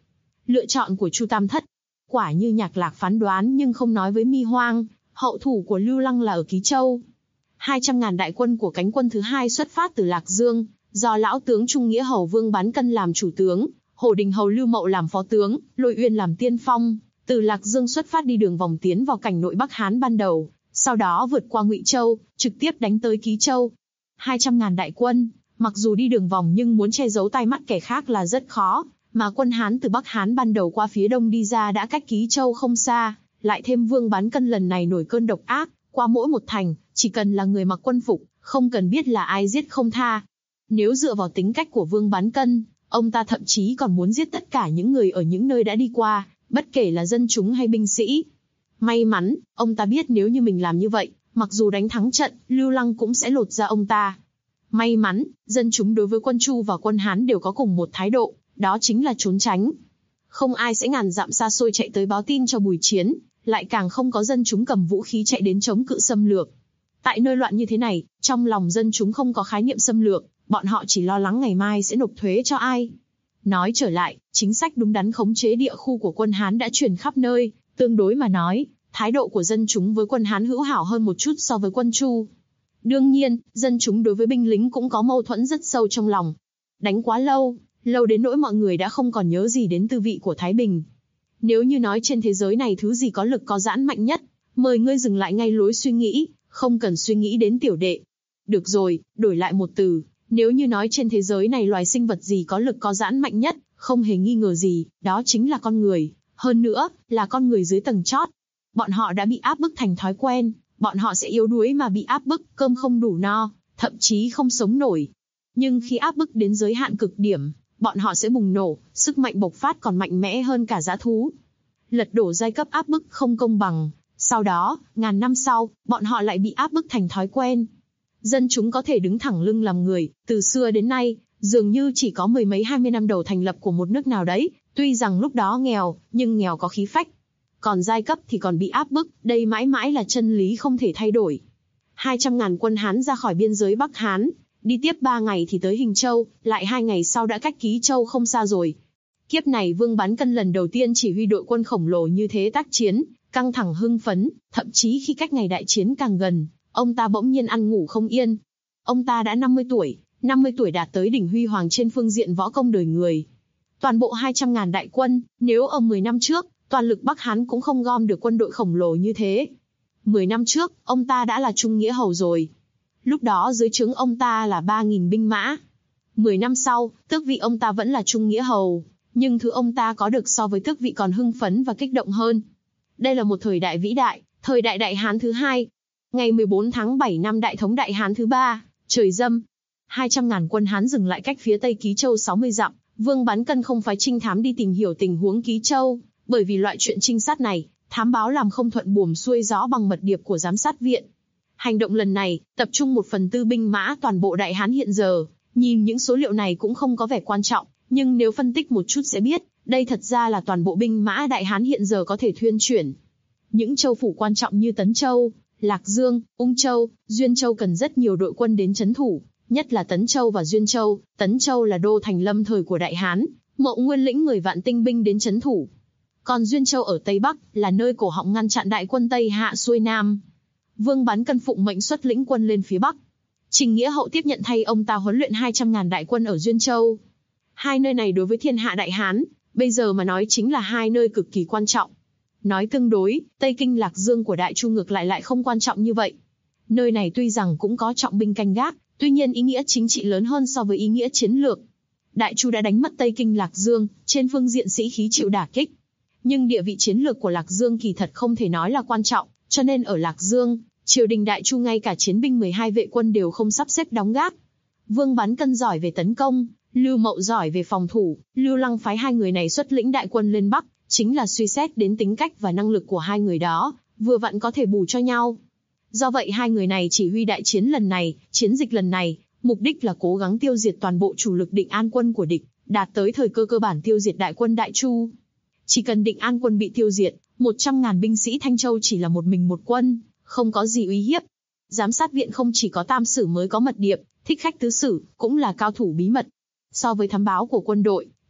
Lựa chọn của Chu Tam Thất. Quả như Nhạc Lạc phán đoán nhưng không nói với Mi Hoang, hậu thủ của Lưu Lăng là ở Ký Châu. 200.000 đại quân của cánh quân thứ hai xuất phát từ Lạc Dương, do lão tướng Trung Nghĩa Hầu Vương Bán Cân làm chủ tướng, Hổ Đình Hầu Lưu Mậu làm phó tướng, Lôi Uyên làm tiên phong, từ Lạc Dương xuất phát đi đường vòng tiến vào cảnh nội Bắc Hán ban đầu, sau đó vượt qua Ngụy Châu, trực tiếp đánh tới Ký Châu. 200.000 đại quân, mặc dù đi đường vòng nhưng muốn che giấu tai mắt kẻ khác là rất khó, mà quân Hán từ Bắc Hán ban đầu qua phía đông đi ra đã cách Ký Châu không xa, lại thêm Vương Bán Cân lần này nổi cơn độc ác, qua mỗi một thành, chỉ cần là người mặc quân phục, không cần biết là ai giết không tha. Nếu dựa vào tính cách của Vương Bán Cân, ông ta thậm chí còn muốn giết tất cả những người ở những nơi đã đi qua, bất kể là dân chúng hay binh sĩ. May mắn, ông ta biết nếu như mình làm như vậy, mặc dù đánh thắng trận, Lưu Lăng cũng sẽ lột ra ông ta. May mắn, dân chúng đối với quân Chu và quân Hán đều có cùng một thái độ, đó chính là trốn tránh. Không ai sẽ ngàn dặm xa xôi chạy tới báo tin cho Bùi Chiến, lại càng không có dân chúng cầm vũ khí chạy đến chống cự xâm lược. Tại nơi loạn như thế này, trong lòng dân chúng không có khái niệm xâm lược, bọn họ chỉ lo lắng ngày mai sẽ nộp thuế cho ai. Nói trở lại, chính sách đúng đắn khống chế địa khu của quân Hán đã truyền khắp nơi, tương đối mà nói, thái độ của dân chúng với quân Hán hữu hảo hơn một chút so với quân Chu. Đương nhiên, dân chúng đối với binh lính cũng có mâu thuẫn rất sâu trong lòng. Đánh quá lâu, lâu đến nỗi mọi người đã không còn nhớ gì đến tư vị của Thái Bình. Nếu như nói trên thế giới này thứ gì có lực có giãn mạnh nhất, mời ngươi dừng lại ngay lối suy nghĩ, không cần suy nghĩ đến tiểu đệ. Được rồi, đổi lại một từ, nếu như nói trên thế giới này loài sinh vật gì có lực có giãn mạnh nhất, không hề nghi ngờ gì, đó chính là con người, hơn nữa, là con người dưới tầng chót. Bọn họ đã bị áp bức thành thói quen, bọn họ sẽ yếu đuối mà bị áp bức, cơm không đủ no, thậm chí không sống nổi. Nhưng khi áp bức đến giới hạn cực điểm, bọn họ sẽ bùng nổ, sức mạnh bộc phát còn mạnh mẽ hơn cả dã thú. Lật đổ giai cấp áp bức không công bằng, sau đó, ngàn năm sau, bọn họ lại bị áp bức thành thói quen. Dân chúng có thể đứng thẳng lưng làm người, từ xưa đến nay, dường như chỉ có mười mấy 20 năm đầu thành lập của một nước nào đấy, tuy rằng lúc đó nghèo, nhưng nghèo có khí phách. Còn giai cấp thì còn bị áp bức, đây mãi mãi là chân lý không thể thay đổi. 200.000 quân Hán ra khỏi biên giới Bắc Hán, đi tiếp 3 ngày thì tới Hình Châu, lại 2 ngày sau đã cách Ký Châu không xa rồi. Kiếp này Vương Bán Cân lần đầu tiên chỉ huy đội quân khổng lồ như thế tác chiến, căng thẳng hưng phấn, thậm chí khi cách ngày đại chiến càng gần, ông ta bỗng nhiên ăn ngủ không yên. Ông ta đã 50 tuổi đạt tới đỉnh huy hoàng trên phương diện võ công đời người. Toàn bộ 200.000 đại quân, nếu ở 10 năm trước, toàn lực Bắc Hán cũng không gom được quân đội khổng lồ như thế. 10 năm trước, ông ta đã là Trung Nghĩa Hầu rồi. Lúc đó dưới trướng ông ta là 3.000 binh mã. 10 năm sau, tước vị ông ta vẫn là Trung Nghĩa Hầu, nhưng thứ ông ta có được so với tước vị còn hưng phấn và kích động hơn. Đây là một thời đại vĩ đại, thời đại Đại Hán thứ hai. Ngày 14 tháng 7 năm Đại Thống Đại Hán thứ ba, trời râm. 200.000 quân Hán dừng lại cách phía tây Ký Châu 60 dặm. Vương Bán Cân không phái trinh thám đi tìm hiểu tình huống Ký Châu, bởi vì loại chuyện trinh sát này, thám báo làm không thuận buồm xuôi gió bằng mật điệp của giám sát viện. Hành động lần này, tập trung 1/4 binh mã toàn bộ Đại Hán hiện giờ, nhìn những số liệu này cũng không có vẻ quan trọng, nhưng nếu phân tích một chút sẽ biết, đây thật ra là toàn bộ binh mã Đại Hán hiện giờ có thể thuyên chuyển. Những châu phủ quan trọng như Tấn Châu, Lạc Dương, Ung Châu, Duyên Châu cần rất nhiều đội quân đến trấn thủ, nhất là Tấn Châu và Duyên Châu. Tấn Châu là đô thành lâm thời của Đại Hán, Mậu Nguyên lĩnh 10 vạn tinh binh đến trấn thủ. Còn Duyên Châu ở Tây Bắc, là nơi cổ họng ngăn chặn đại quân Tây Hạ xuôi Nam. Vương Bán Cân phụng mệnh xuất lĩnh quân lên phía Bắc. Trình Nghĩa Hậu tiếp nhận thay ông ta huấn luyện 200.000 đại quân ở Duyên Châu. Hai nơi này đối với thiên hạ Đại Hán, bây giờ mà nói chính là hai nơi cực kỳ quan trọng. Nói tương đối, Tây Kinh Lạc Dương của Đại Chu ngược lại không quan trọng như vậy. Nơi này tuy rằng cũng có trọng binh canh gác, tuy nhiên ý nghĩa chính trị lớn hơn so với ý nghĩa chiến lược. Đại Chu đã đánh mất Tây Kinh Lạc Dương, trên phương diện sĩ khí chịu đả kích. Nhưng địa vị chiến lược của Lạc Dương kỳ thật không thể nói là quan trọng, cho nên ở Lạc Dương, triều đình Đại Chu ngay cả chiến binh 12 vệ quân đều không sắp xếp đóng gác. Vương Bán Cân giỏi về tấn công, Lưu Mậu giỏi về phòng thủ, Lưu Lăng phái hai người này xuất lĩnh đại quân lên Bắc, chính là suy xét đến tính cách và năng lực của hai người đó, vừa vặn có thể bù cho nhau. Do vậy hai người này chỉ huy đại chiến lần này, chiến dịch lần này, mục đích là cố gắng tiêu diệt toàn bộ chủ lực Định An quân của địch, đạt tới thời cơ cơ bản tiêu diệt đại quân Đại Chu. Chỉ cần Định An quân bị tiêu diệt, 100.000 binh sĩ Thanh Châu chỉ là một mình một quân, không có gì uy hiếp. Giám sát viện không chỉ có tam sử mới có mật điệp, thích khách tứ sử, cũng là cao thủ bí mật. So với thám báo của quân đội,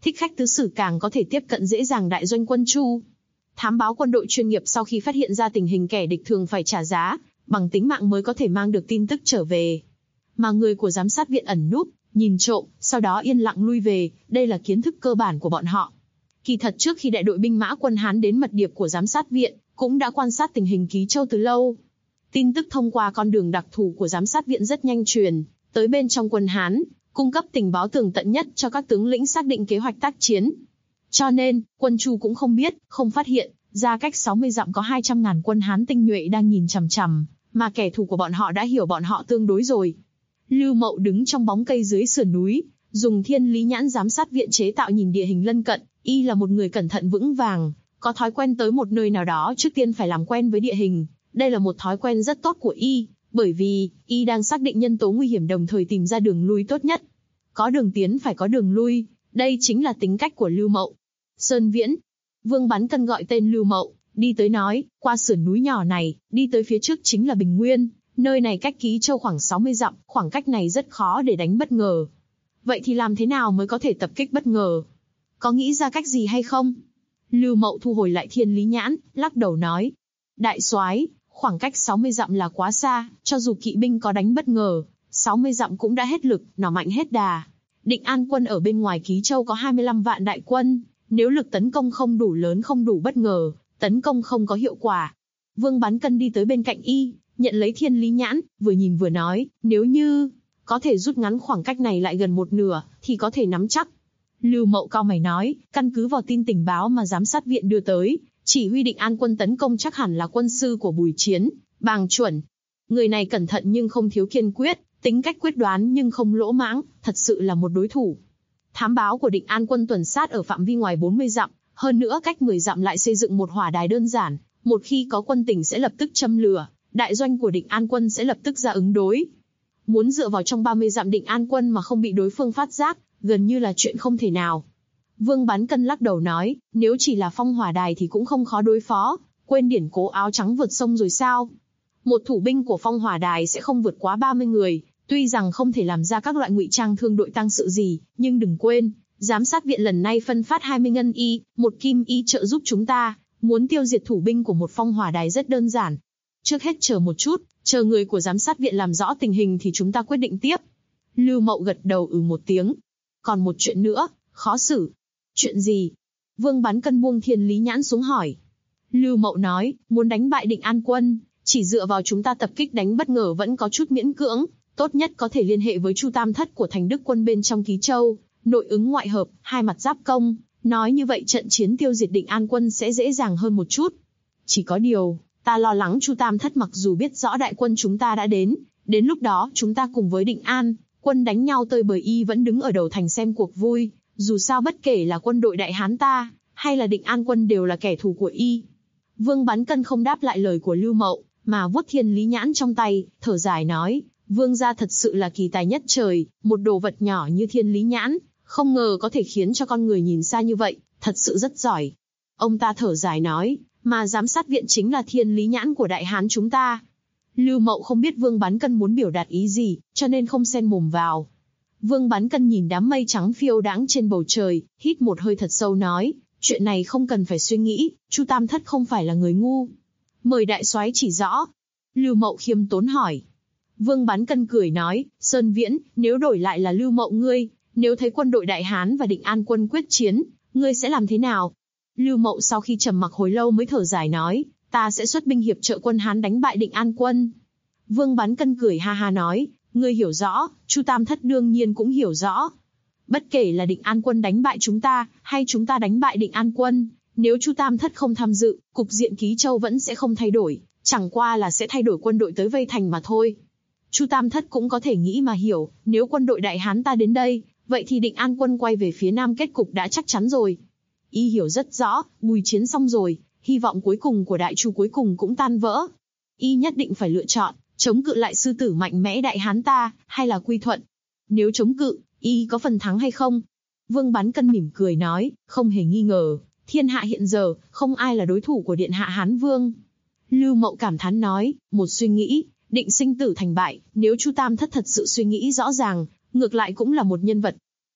Thích khách tứ sử càng có thể tiếp cận dễ dàng đại doanh quân Chu. Thám báo quân đội chuyên nghiệp sau khi phát hiện ra tình hình kẻ địch thường phải trả giá, bằng tính mạng mới có thể mang được tin tức trở về. Mà người của giám sát viện ẩn núp, nhìn trộm, sau đó yên lặng lui về, đây là kiến thức cơ bản của bọn họ. Kỳ thật trước khi đại đội binh mã quân Hán đến mật điệp của giám sát viện, cũng đã quan sát tình hình Ký Châu từ lâu. Tin tức thông qua con đường đặc thù của giám sát viện rất nhanh truyền tới bên trong quân Hán, cung cấp tình báo tường tận nhất cho các tướng lĩnh xác định kế hoạch tác chiến. Cho nên, quân Chu cũng không biết, không phát hiện ra cách 60 dặm có 200.000 quân Hán tinh nhuệ đang nhìn chằm chằm, mà kẻ thù của bọn họ đã hiểu bọn họ tương đối rồi. Lưu Mậu đứng trong bóng cây dưới sườn núi, dùng thiên lý nhãn giám sát viện chế tạo nhìn địa hình lân cận. Y là một người cẩn thận vững vàng, có thói quen tới một nơi nào đó trước tiên phải làm quen với địa hình. Đây là một thói quen rất tốt của Y, bởi vì Y đang xác định nhân tố nguy hiểm đồng thời tìm ra đường lui tốt nhất. Có đường tiến phải có đường lui, đây chính là tính cách của Lưu Mậu. Sơn Viễn. Vương Bắn Cân gọi tên Lưu Mậu, đi tới nói, qua sườn núi nhỏ này, đi tới phía trước chính là Bình Nguyên. Nơi này cách Ký Châu khoảng 60 dặm, khoảng cách này rất khó để đánh bất ngờ. Vậy thì làm thế nào mới có thể tập kích bất ngờ? Có nghĩ ra cách gì hay không? Lưu Mậu thu hồi lại thiên lý nhãn, lắc đầu nói. Đại soái, khoảng cách 60 dặm là quá xa, cho dù kỵ binh có đánh bất ngờ, 60 dặm cũng đã hết lực, nỏ mạnh hết đà. Định An quân ở bên ngoài Ký Châu có 25 vạn đại quân, nếu lực tấn công không đủ lớn không đủ bất ngờ, tấn công không có hiệu quả. Vương Bắn Cân đi tới bên cạnh Y, nhận lấy thiên lý nhãn, vừa nhìn vừa nói, nếu như có thể rút ngắn khoảng cách này lại gần một nửa, thì có thể nắm chắc. Lưu Mậu cau mày nói, căn cứ vào tin tình báo mà giám sát viện đưa tới, chỉ huy Định An quân tấn công chắc hẳn là quân sư của Bùi Chiến, Bàng Chuẩn. Người này cẩn thận nhưng không thiếu kiên quyết, tính cách quyết đoán nhưng không lỗ mãng, thật sự là một đối thủ. Thám báo của Định An quân tuần sát ở phạm vi ngoài 40 dặm, hơn nữa cách 10 dặm lại xây dựng một hỏa đài đơn giản, một khi có quân tình sẽ lập tức châm lửa, đại doanh của Định An quân sẽ lập tức ra ứng đối. Muốn dựa vào trong 30 dặm Định An quân mà không bị đối phương phát giác, gần như là chuyện không thể nào. Vương Bắn Cân lắc đầu nói, nếu chỉ là phong hỏa đài thì cũng không khó đối phó, quên điển cố áo trắng vượt sông rồi sao? Một thủ binh của phong hỏa đài sẽ không vượt quá 30 người, tuy rằng không thể làm ra các loại ngụy trang thương đội tăng sự gì, nhưng đừng quên, giám sát viện lần này phân phát 20 ngân y, 1 kim y trợ giúp chúng ta, muốn tiêu diệt thủ binh của một phong hỏa đài rất đơn giản. Trước hết chờ một chút, chờ người của giám sát viện làm rõ tình hình thì chúng ta quyết định tiếp. Lưu Mậu gật đầu một tiếng. Còn một chuyện nữa, khó xử. Chuyện gì? Vương Bắn Cân buông thiên lý nhãn xuống hỏi. Lưu Mậu nói, muốn đánh bại Định An quân, chỉ dựa vào chúng ta tập kích đánh bất ngờ vẫn có chút miễn cưỡng, tốt nhất có thể liên hệ với Chu Tam Thất của Thành Đức quân bên trong Ký Châu, nội ứng ngoại hợp, hai mặt giáp công, nói như vậy trận chiến tiêu diệt Định An quân sẽ dễ dàng hơn một chút. Chỉ có điều, ta lo lắng Chu Tam Thất mặc dù biết rõ đại quân chúng ta đã đến lúc đó chúng ta cùng với Định An quân đánh nhau tơi bời y vẫn đứng ở đầu thành xem cuộc vui, dù sao bất kể là quân đội Đại Hán ta, hay là Định An quân đều là kẻ thù của y. Vương Bắn Cân không đáp lại lời của Lưu Mậu, mà vuốt thiên lý nhãn trong tay, thở dài nói, Vương gia thật sự là kỳ tài nhất trời, một đồ vật nhỏ như thiên lý nhãn, không ngờ có thể khiến cho con người nhìn xa như vậy, thật sự rất giỏi. Ông ta thở dài nói, mà giám sát viện chính là thiên lý nhãn của Đại Hán chúng ta. Lưu Mậu không biết Vương Bắn Cân muốn biểu đạt ý gì, cho nên không xen mồm vào. Vương Bắn Cân nhìn đám mây trắng phiêu đãng trên bầu trời, hít một hơi thật sâu nói, chuyện này không cần phải suy nghĩ, Chu Tam Thất không phải là người ngu. Mời đại soái chỉ rõ. Lưu Mậu khiêm tốn hỏi. Vương Bắn Cân cười nói, Sơn Viễn, nếu đổi lại là Lưu Mậu ngươi, nếu thấy quân đội Đại Hán và Định An quân quyết chiến, ngươi sẽ làm thế nào? Lưu Mậu sau khi trầm mặc hồi lâu mới thở dài nói, ta sẽ xuất binh hiệp trợ quân Hán đánh bại Định An quân. Vương Bắn Cân cười ha ha nói, ngươi hiểu rõ, Chu Tam Thất đương nhiên cũng hiểu rõ. Bất kể là Định An quân đánh bại chúng ta, hay chúng ta đánh bại Định An quân, nếu Chu Tam Thất không tham dự, cục diện Ký Châu vẫn sẽ không thay đổi, chẳng qua là sẽ thay đổi quân đội tới vây thành mà thôi. Chu Tam Thất cũng có thể nghĩ mà hiểu, nếu quân đội Đại Hán ta đến đây, vậy thì Định An quân quay về phía Nam kết cục đã chắc chắn rồi. Y hiểu rất rõ, Bùi Chiến xong rồi, hy vọng cuối cùng của Đại Chu cuối cùng cũng tan vỡ. Y nhất định phải lựa chọn, chống cự lại sư tử mạnh mẽ Đại Hán ta, hay là quy thuận. Nếu chống cự, Y có phần thắng hay không? Vương Bắn Cân mỉm cười nói, không hề nghi ngờ, thiên hạ hiện giờ, không ai là đối thủ của Điện hạ Hán Vương. Lưu Mậu cảm thán nói, một suy nghĩ, định sinh tử thành bại, nếu Chu Tam Thất thật sự suy nghĩ rõ ràng, ngược lại cũng là một nhân vật.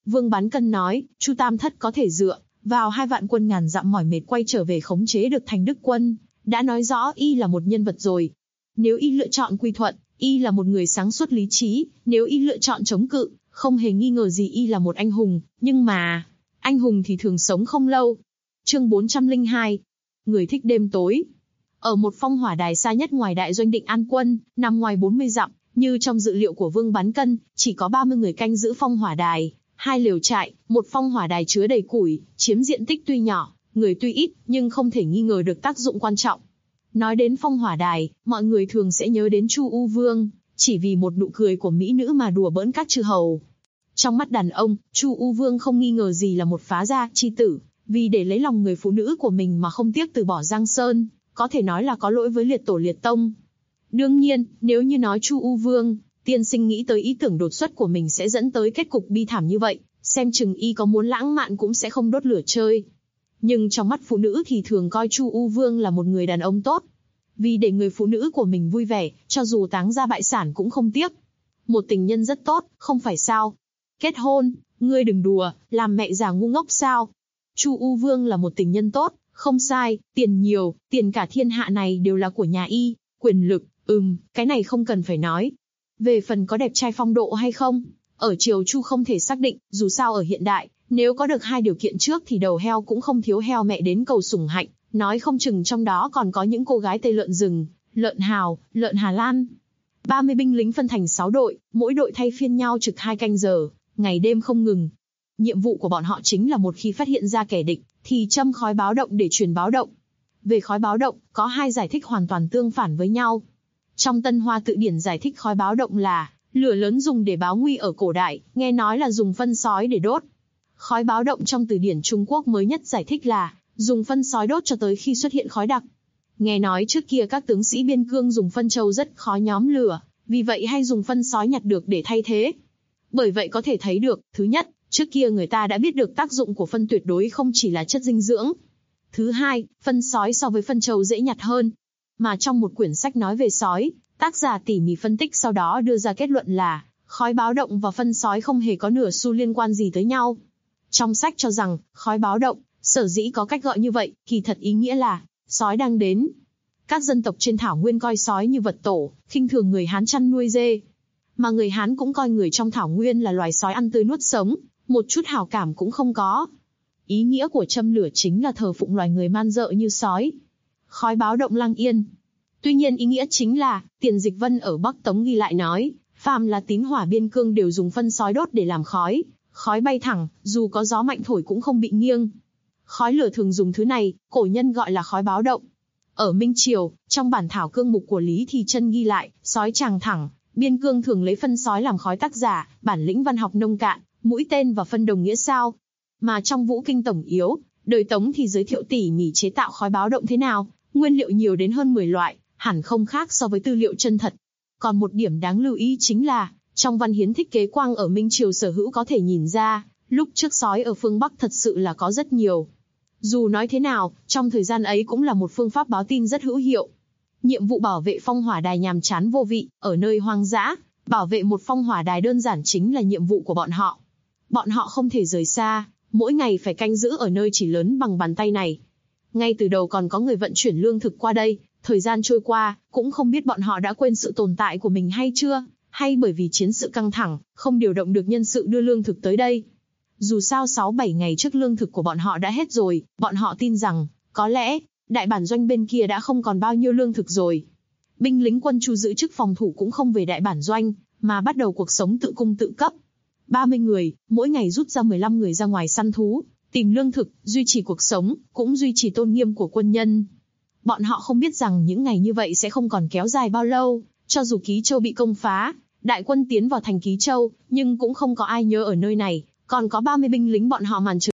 Vương Bán Cân nói, Chu Tam Thất có thể dựa vào 2 vạn quân ngàn dặm mỏi mệt quay trở về khống chế được Thành Đức quân, đã nói rõ y là một nhân vật rồi. Nếu y lựa chọn quy thuận, y là một người sáng suốt lý trí, nếu y lựa chọn chống cự, không hề nghi ngờ gì y là một anh hùng, nhưng mà, anh hùng thì thường sống không lâu. Chương 402. Người thích đêm tối. Ở một phong hỏa đài xa nhất ngoài đại doanh Định An quân, nằm ngoài 40 dặm, như trong dự liệu của Vương Bán Cân, chỉ có 30 người canh giữ phong hỏa đài, 2 lều trại, một phong hỏa đài chứa đầy củi, chiếm diện tích tuy nhỏ, người tuy ít, nhưng không thể nghi ngờ được tác dụng quan trọng. Nói đến phong hỏa đài, mọi người thường sẽ nhớ đến Chu U Vương, chỉ vì một nụ cười của mỹ nữ mà đùa bỡn các chư hầu. Trong mắt đàn ông, Chu U Vương không nghi ngờ gì là một phá gia chi tử, vì để lấy lòng người phụ nữ của mình mà không tiếc từ bỏ Giang Sơn, có thể nói là có lỗi với liệt tổ liệt tông. Đương nhiên, nếu như nói Chu U Vương, tiên sinh nghĩ tới ý tưởng đột xuất của mình sẽ dẫn tới kết cục bi thảm như vậy, xem chừng y có muốn lãng mạn cũng sẽ không đốt lửa chơi. Nhưng trong mắt phụ nữ thì thường coi Chu U Vương là một người đàn ông tốt. Vì để người phụ nữ của mình vui vẻ, cho dù táng ra bại sản cũng không tiếc. Một tình nhân rất tốt, không phải sao? Kết hôn, ngươi đừng đùa, làm mẹ già ngu ngốc sao? Chu U Vương là một tình nhân tốt, không sai, tiền nhiều, tiền cả thiên hạ này đều là của nhà y, quyền lực, cái này không cần phải nói. Về phần có đẹp trai phong độ hay không, ở triều Chu không thể xác định, dù sao ở hiện đại, nếu có được 2 điều kiện trước thì đầu heo cũng không thiếu heo mẹ đến cầu sủng hạnh, nói không chừng trong đó còn có những cô gái tây lợn rừng, lợn Hào, lợn Hà Lan. 30 binh lính phân thành 6 đội, mỗi đội thay phiên nhau trực 2 canh giờ, ngày đêm không ngừng. Nhiệm vụ của bọn họ chính là một khi phát hiện ra kẻ địch, thì châm khói báo động để truyền báo động. Về khói báo động, có 2 giải thích hoàn toàn tương phản với nhau. Trong Tân Hoa Tự Điển giải thích khói báo động là lửa lớn dùng để báo nguy ở cổ đại, nghe nói là dùng phân sói để đốt. Khói báo động trong Từ điển Trung Quốc mới nhất giải thích là dùng phân sói đốt cho tới khi xuất hiện khói đặc. Nghe nói trước kia các tướng sĩ biên cương dùng phân trâu rất khó nhóm lửa, vì vậy hay dùng phân sói nhặt được để thay thế. Bởi vậy có thể thấy được, thứ nhất, trước kia người ta đã biết được tác dụng của phân tuyệt đối không chỉ là chất dinh dưỡng. Thứ hai, phân sói so với phân trâu dễ nhặt hơn. Mà trong một quyển sách nói về sói, tác giả tỉ mỉ phân tích sau đó đưa ra kết luận là khói báo động và phân sói không hề có nửa xu liên quan gì tới nhau. Trong sách cho rằng, khói báo động, sở dĩ có cách gọi như vậy, kỳ thật ý nghĩa là sói đang đến. Các dân tộc trên thảo nguyên coi sói như vật tổ, khinh thường người Hán chăn nuôi dê. Mà người Hán cũng coi người trong thảo nguyên là loài sói ăn tươi nuốt sống, một chút hảo cảm cũng không có. Ý nghĩa của châm lửa chính là thờ phụng loài người man dợ như sói. Khói báo động Lăng Yên. Tuy nhiên ý nghĩa chính là, Tiền Dịch Vân ở Bắc Tống ghi lại nói, phàm là tín hỏa biên cương đều dùng phân sói đốt để làm khói. Khói bay thẳng, dù có gió mạnh thổi cũng không bị nghiêng. Khói lửa thường dùng thứ này, cổ nhân gọi là khói báo động. Ở Minh Triều, trong bản thảo cương mục của Lý Thì Chân ghi lại, sói tràng thẳng, biên cương thường lấy phân sói làm khói. Tác giả, bản lĩnh văn học nông cạn, mũi tên và phân đồng nghĩa sao. Mà trong Vũ Kinh Tổng Yếu, đời Tống thì giới thiệu tỉ mỉ chế tạo khói báo động thế nào, nguyên liệu nhiều đến hơn 10 loại, hẳn không khác so với tư liệu chân thật. Còn một điểm đáng lưu ý chính là, trong văn hiến thích kế quang ở Minh Triều sở hữu có thể nhìn ra, lúc trước sói ở phương Bắc thật sự là có rất nhiều. Dù nói thế nào, trong thời gian ấy cũng là một phương pháp báo tin rất hữu hiệu. Nhiệm vụ bảo vệ phong hỏa đài nhàm chán vô vị, ở nơi hoang dã, bảo vệ một phong hỏa đài đơn giản chính là nhiệm vụ của bọn họ. Bọn họ không thể rời xa, mỗi ngày phải canh giữ ở nơi chỉ lớn bằng bàn tay này. Ngay từ đầu còn có người vận chuyển lương thực qua đây, thời gian trôi qua, cũng không biết bọn họ đã quên sự tồn tại của mình hay chưa, hay bởi vì chiến sự căng thẳng, không điều động được nhân sự đưa lương thực tới đây. Dù sao 6-7 ngày trước lương thực của bọn họ đã hết rồi, bọn họ tin rằng, có lẽ, đại bản doanh bên kia đã không còn bao nhiêu lương thực rồi. Binh lính quân Chu giữ chức phòng thủ cũng không về đại bản doanh, mà bắt đầu cuộc sống tự cung tự cấp. 30 người, mỗi ngày rút ra 15 người ra ngoài săn thú, tìm lương thực, duy trì cuộc sống, cũng duy trì tôn nghiêm của quân nhân. Bọn họ không biết rằng những ngày như vậy sẽ không còn kéo dài bao lâu, cho dù Ký Châu bị công phá, đại quân tiến vào thành Ký Châu, nhưng cũng không có ai nhớ ở nơi này, còn có 30 binh lính bọn họ màn trừ.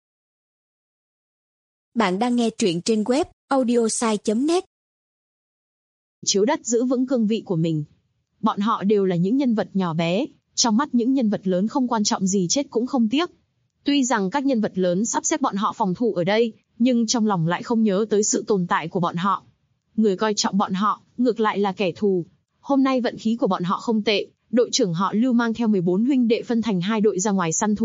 Bạn đang nghe truyện trên web audiosai.net. Chiếu đất giữ vững cương vị của mình. Bọn họ đều là những nhân vật nhỏ bé, trong mắt những nhân vật lớn không quan trọng gì chết cũng không tiếc. Tuy rằng các nhân vật lớn sắp xếp bọn họ phòng thủ ở đây, nhưng trong lòng lại không nhớ tới sự tồn tại của bọn họ. Người coi trọng bọn họ, ngược lại là kẻ thù. Hôm nay vận khí của bọn họ không tệ, đội trưởng họ Lưu mang theo 14 huynh đệ phân thành 2 đội ra ngoài săn thú,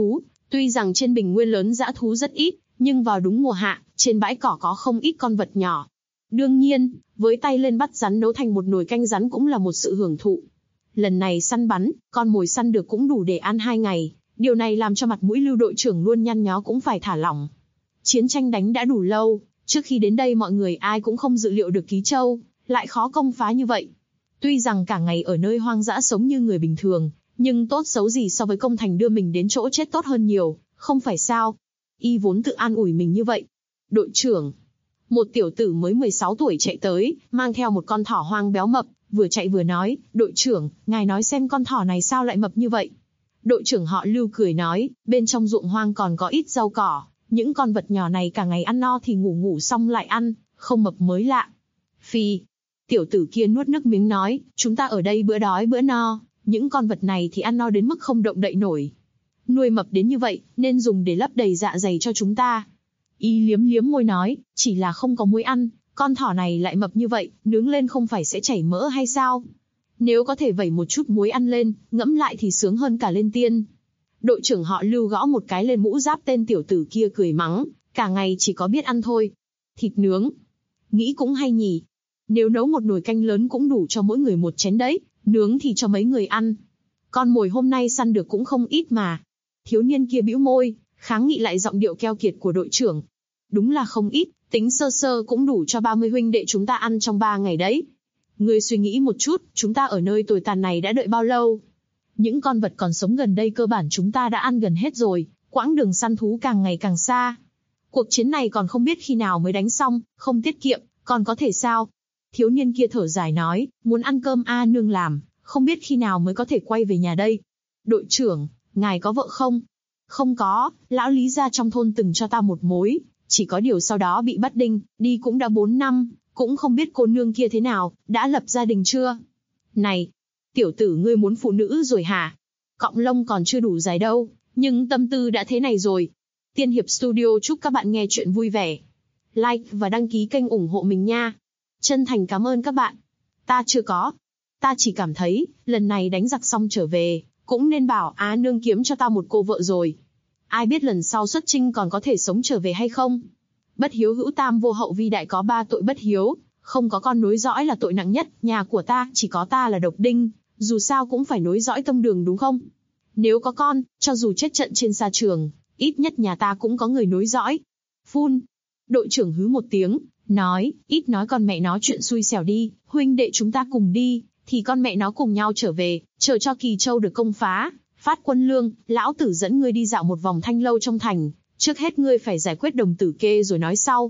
Tuy rằng trên bình nguyên lớn dã thú rất ít, nhưng vào đúng mùa hạ, trên bãi cỏ có không ít con vật nhỏ. Đương nhiên, với tay lên bắt rắn nấu thành một nồi canh rắn cũng là một sự hưởng thụ. Lần này săn bắn, con mồi săn được cũng đủ để ăn 2 ngày, điều này làm cho mặt mũi Lưu đội trưởng luôn nhăn nhó cũng phải thả lỏng. Chiến tranh đánh đã đủ lâu, trước khi đến đây mọi người ai cũng không dự liệu được Ký Châu lại khó công phá như vậy. Tuy rằng cả ngày ở nơi hoang dã sống như người bình thường, nhưng tốt xấu gì so với công thành đưa mình đến chỗ chết tốt hơn nhiều, không phải sao? Y vốn tự an ủi mình như vậy. Đội trưởng, một tiểu tử mới 16 tuổi chạy tới, mang theo một con thỏ hoang béo mập, vừa chạy vừa nói, đội trưởng, ngài nói xem con thỏ này sao lại mập như vậy? Đội trưởng họ Lưu cười nói, bên trong ruộng hoang còn có ít rau cỏ, những con vật nhỏ này cả ngày ăn no thì ngủ xong lại ăn, không mập mới lạ. Phi, tiểu tử kia nuốt nước miếng nói, chúng ta ở đây bữa đói bữa no, những con vật này thì ăn no đến mức không động đậy nổi. Nuôi mập đến như vậy, nên dùng để lấp đầy dạ dày cho chúng ta. Y liếm liếm môi nói, chỉ là không có muối ăn, con thỏ này lại mập như vậy, nướng lên không phải sẽ chảy mỡ hay sao? Nếu có thể vẩy một chút muối ăn lên, ngẫm lại thì sướng hơn cả lên tiên. Đội trưởng họ Lưu gõ một cái lên mũ giáp tên tiểu tử kia cười mắng, cả ngày chỉ có biết ăn thôi. Thịt nướng. Nghĩ cũng hay nhỉ. Nếu nấu một nồi canh lớn cũng đủ cho mỗi người một chén đấy, nướng thì cho mấy người ăn. Con mồi hôm nay săn được cũng không ít mà. Thiếu niên kia bĩu môi, kháng nghị lại giọng điệu keo kiệt của đội trưởng. Đúng là không ít, tính sơ sơ cũng đủ cho 30 huynh đệ chúng ta ăn trong 3 ngày đấy. Ngươi suy nghĩ một chút, chúng ta ở nơi tồi tàn này đã đợi bao lâu? Những con vật còn sống gần đây cơ bản chúng ta đã ăn gần hết rồi, quãng đường săn thú càng ngày càng xa. Cuộc chiến này còn không biết khi nào mới đánh xong, không tiết kiệm, còn có thể sao? Thiếu niên kia thở dài nói, muốn ăn cơm A nương làm, không biết khi nào mới có thể quay về nhà đây. Đội trưởng, ngài có vợ không? Không có, lão Lý gia trong thôn từng cho ta một mối, chỉ có điều sau đó bị bắt đinh, đi cũng đã 4 năm, cũng không biết cô nương kia thế nào, đã lập gia đình chưa? Này, tiểu tử ngươi muốn phụ nữ rồi hả? Cọng lông còn chưa đủ dài đâu, nhưng tâm tư đã thế này rồi. Tiên Hiệp Studio chúc các bạn nghe chuyện vui vẻ. Like và đăng ký kênh ủng hộ mình nha. Chân thành cảm ơn các bạn. Ta chưa có. Ta chỉ cảm thấy, lần này đánh giặc xong trở về, cũng nên bảo Á nương kiếm cho ta một cô vợ rồi. Ai biết lần sau xuất chinh còn có thể sống trở về hay không? Bất hiếu hữu tam vô hậu vi đại có 3 tội bất hiếu, không có con nối dõi là tội nặng nhất, nhà của ta chỉ có ta là độc đinh, dù sao cũng phải nối dõi tông đường đúng không? Nếu có con, cho dù chết trận trên sa trường, ít nhất nhà ta cũng có người nối dõi. Phun. Đội trưởng hứ một tiếng, nói, ít nói con mẹ nó chuyện xui xẻo đi, huynh đệ chúng ta cùng đi, thì con mẹ nó cùng nhau trở về, chờ cho Kỳ Châu được công phá, phát quân lương, lão tử dẫn ngươi đi dạo một vòng thanh lâu trong thành, trước hết ngươi phải giải quyết đồng tử kê rồi nói sau.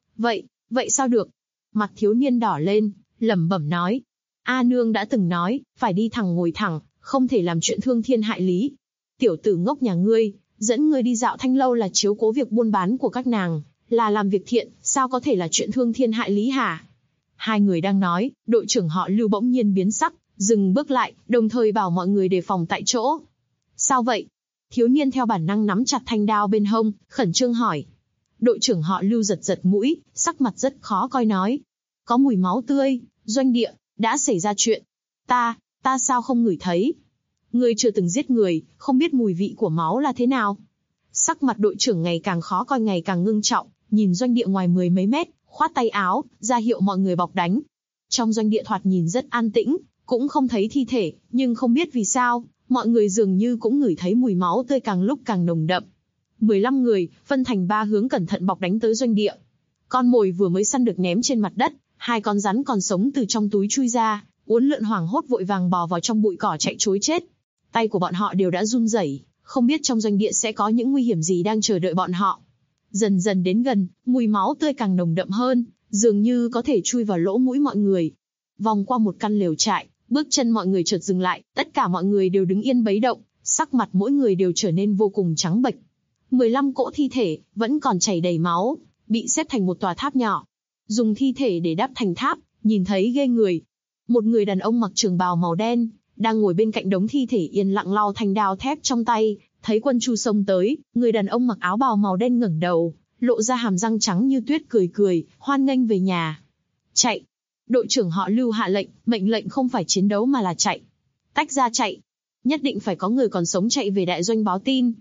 Vậy sao được? Mặt thiếu niên đỏ lên, lẩm bẩm nói. A nương đã từng nói, phải đi thẳng ngồi thẳng, không thể làm chuyện thương thiên hại lý. Tiểu tử ngốc nhà ngươi, dẫn ngươi đi dạo thanh lâu là chiếu cố việc buôn bán của các nàng, là làm việc thiện, sao có thể là chuyện thương thiên hại lý hả? Hai người đang nói, đội trưởng họ Lưu bỗng nhiên biến sắc, dừng bước lại, đồng thời bảo mọi người đề phòng tại chỗ. Sao vậy? Thiếu niên theo bản năng nắm chặt thanh đao bên hông, khẩn trương hỏi. Đội trưởng họ Lưu giật giật mũi, sắc mặt rất khó coi nói. Có mùi máu tươi, doanh địa, đã xảy ra chuyện. Ta sao không ngửi thấy? Ngươi chưa từng giết người, không biết mùi vị của máu là thế nào. Sắc mặt đội trưởng ngày càng khó coi ngày càng ngưng trọng, nhìn doanh địa ngoài 10 mấy mét, khoát tay áo, ra hiệu mọi người bọc đánh. Trong doanh địa thoạt nhìn rất an tĩnh, cũng không thấy thi thể, nhưng không biết vì sao, mọi người dường như cũng ngửi thấy mùi máu tươi càng lúc càng nồng đậm. 15 người, phân thành 3 hướng cẩn thận bọc đánh tới doanh địa. Con mồi vừa mới săn được ném trên mặt đất, 2 con rắn còn sống từ trong túi chui ra, uốn lượn hoảng hốt vội vàng bò vào trong bụi cỏ chạy trối chết. Tay của bọn họ đều đã run rẩy, không biết trong doanh địa sẽ có những nguy hiểm gì đang chờ đợi bọn họ. Dần dần đến gần, mùi máu tươi càng nồng đậm hơn, dường như có thể chui vào lỗ mũi mọi người. Vòng qua một căn lều trại, bước chân mọi người chợt dừng lại, tất cả mọi người đều đứng yên bấy động, sắc mặt mỗi người đều trở nên vô cùng trắng bệch. 15 cỗ thi thể, vẫn còn chảy đầy máu, bị xếp thành một tòa tháp nhỏ. Dùng thi thể để đắp thành tháp, nhìn thấy ghê người. Một người đàn ông mặc trường bào màu đen, đang ngồi bên cạnh đống thi thể yên lặng lau thanh đao thép trong tay, thấy quân Chu xông tới, người đàn ông mặc áo bào màu đen ngẩng đầu, lộ ra hàm răng trắng như tuyết cười, hoan nghênh về nhà. Chạy! Đội trưởng họ Lưu hạ lệnh, mệnh lệnh không phải chiến đấu mà là chạy. Tách ra chạy. Nhất định phải có người còn sống chạy về đại doanh báo tin.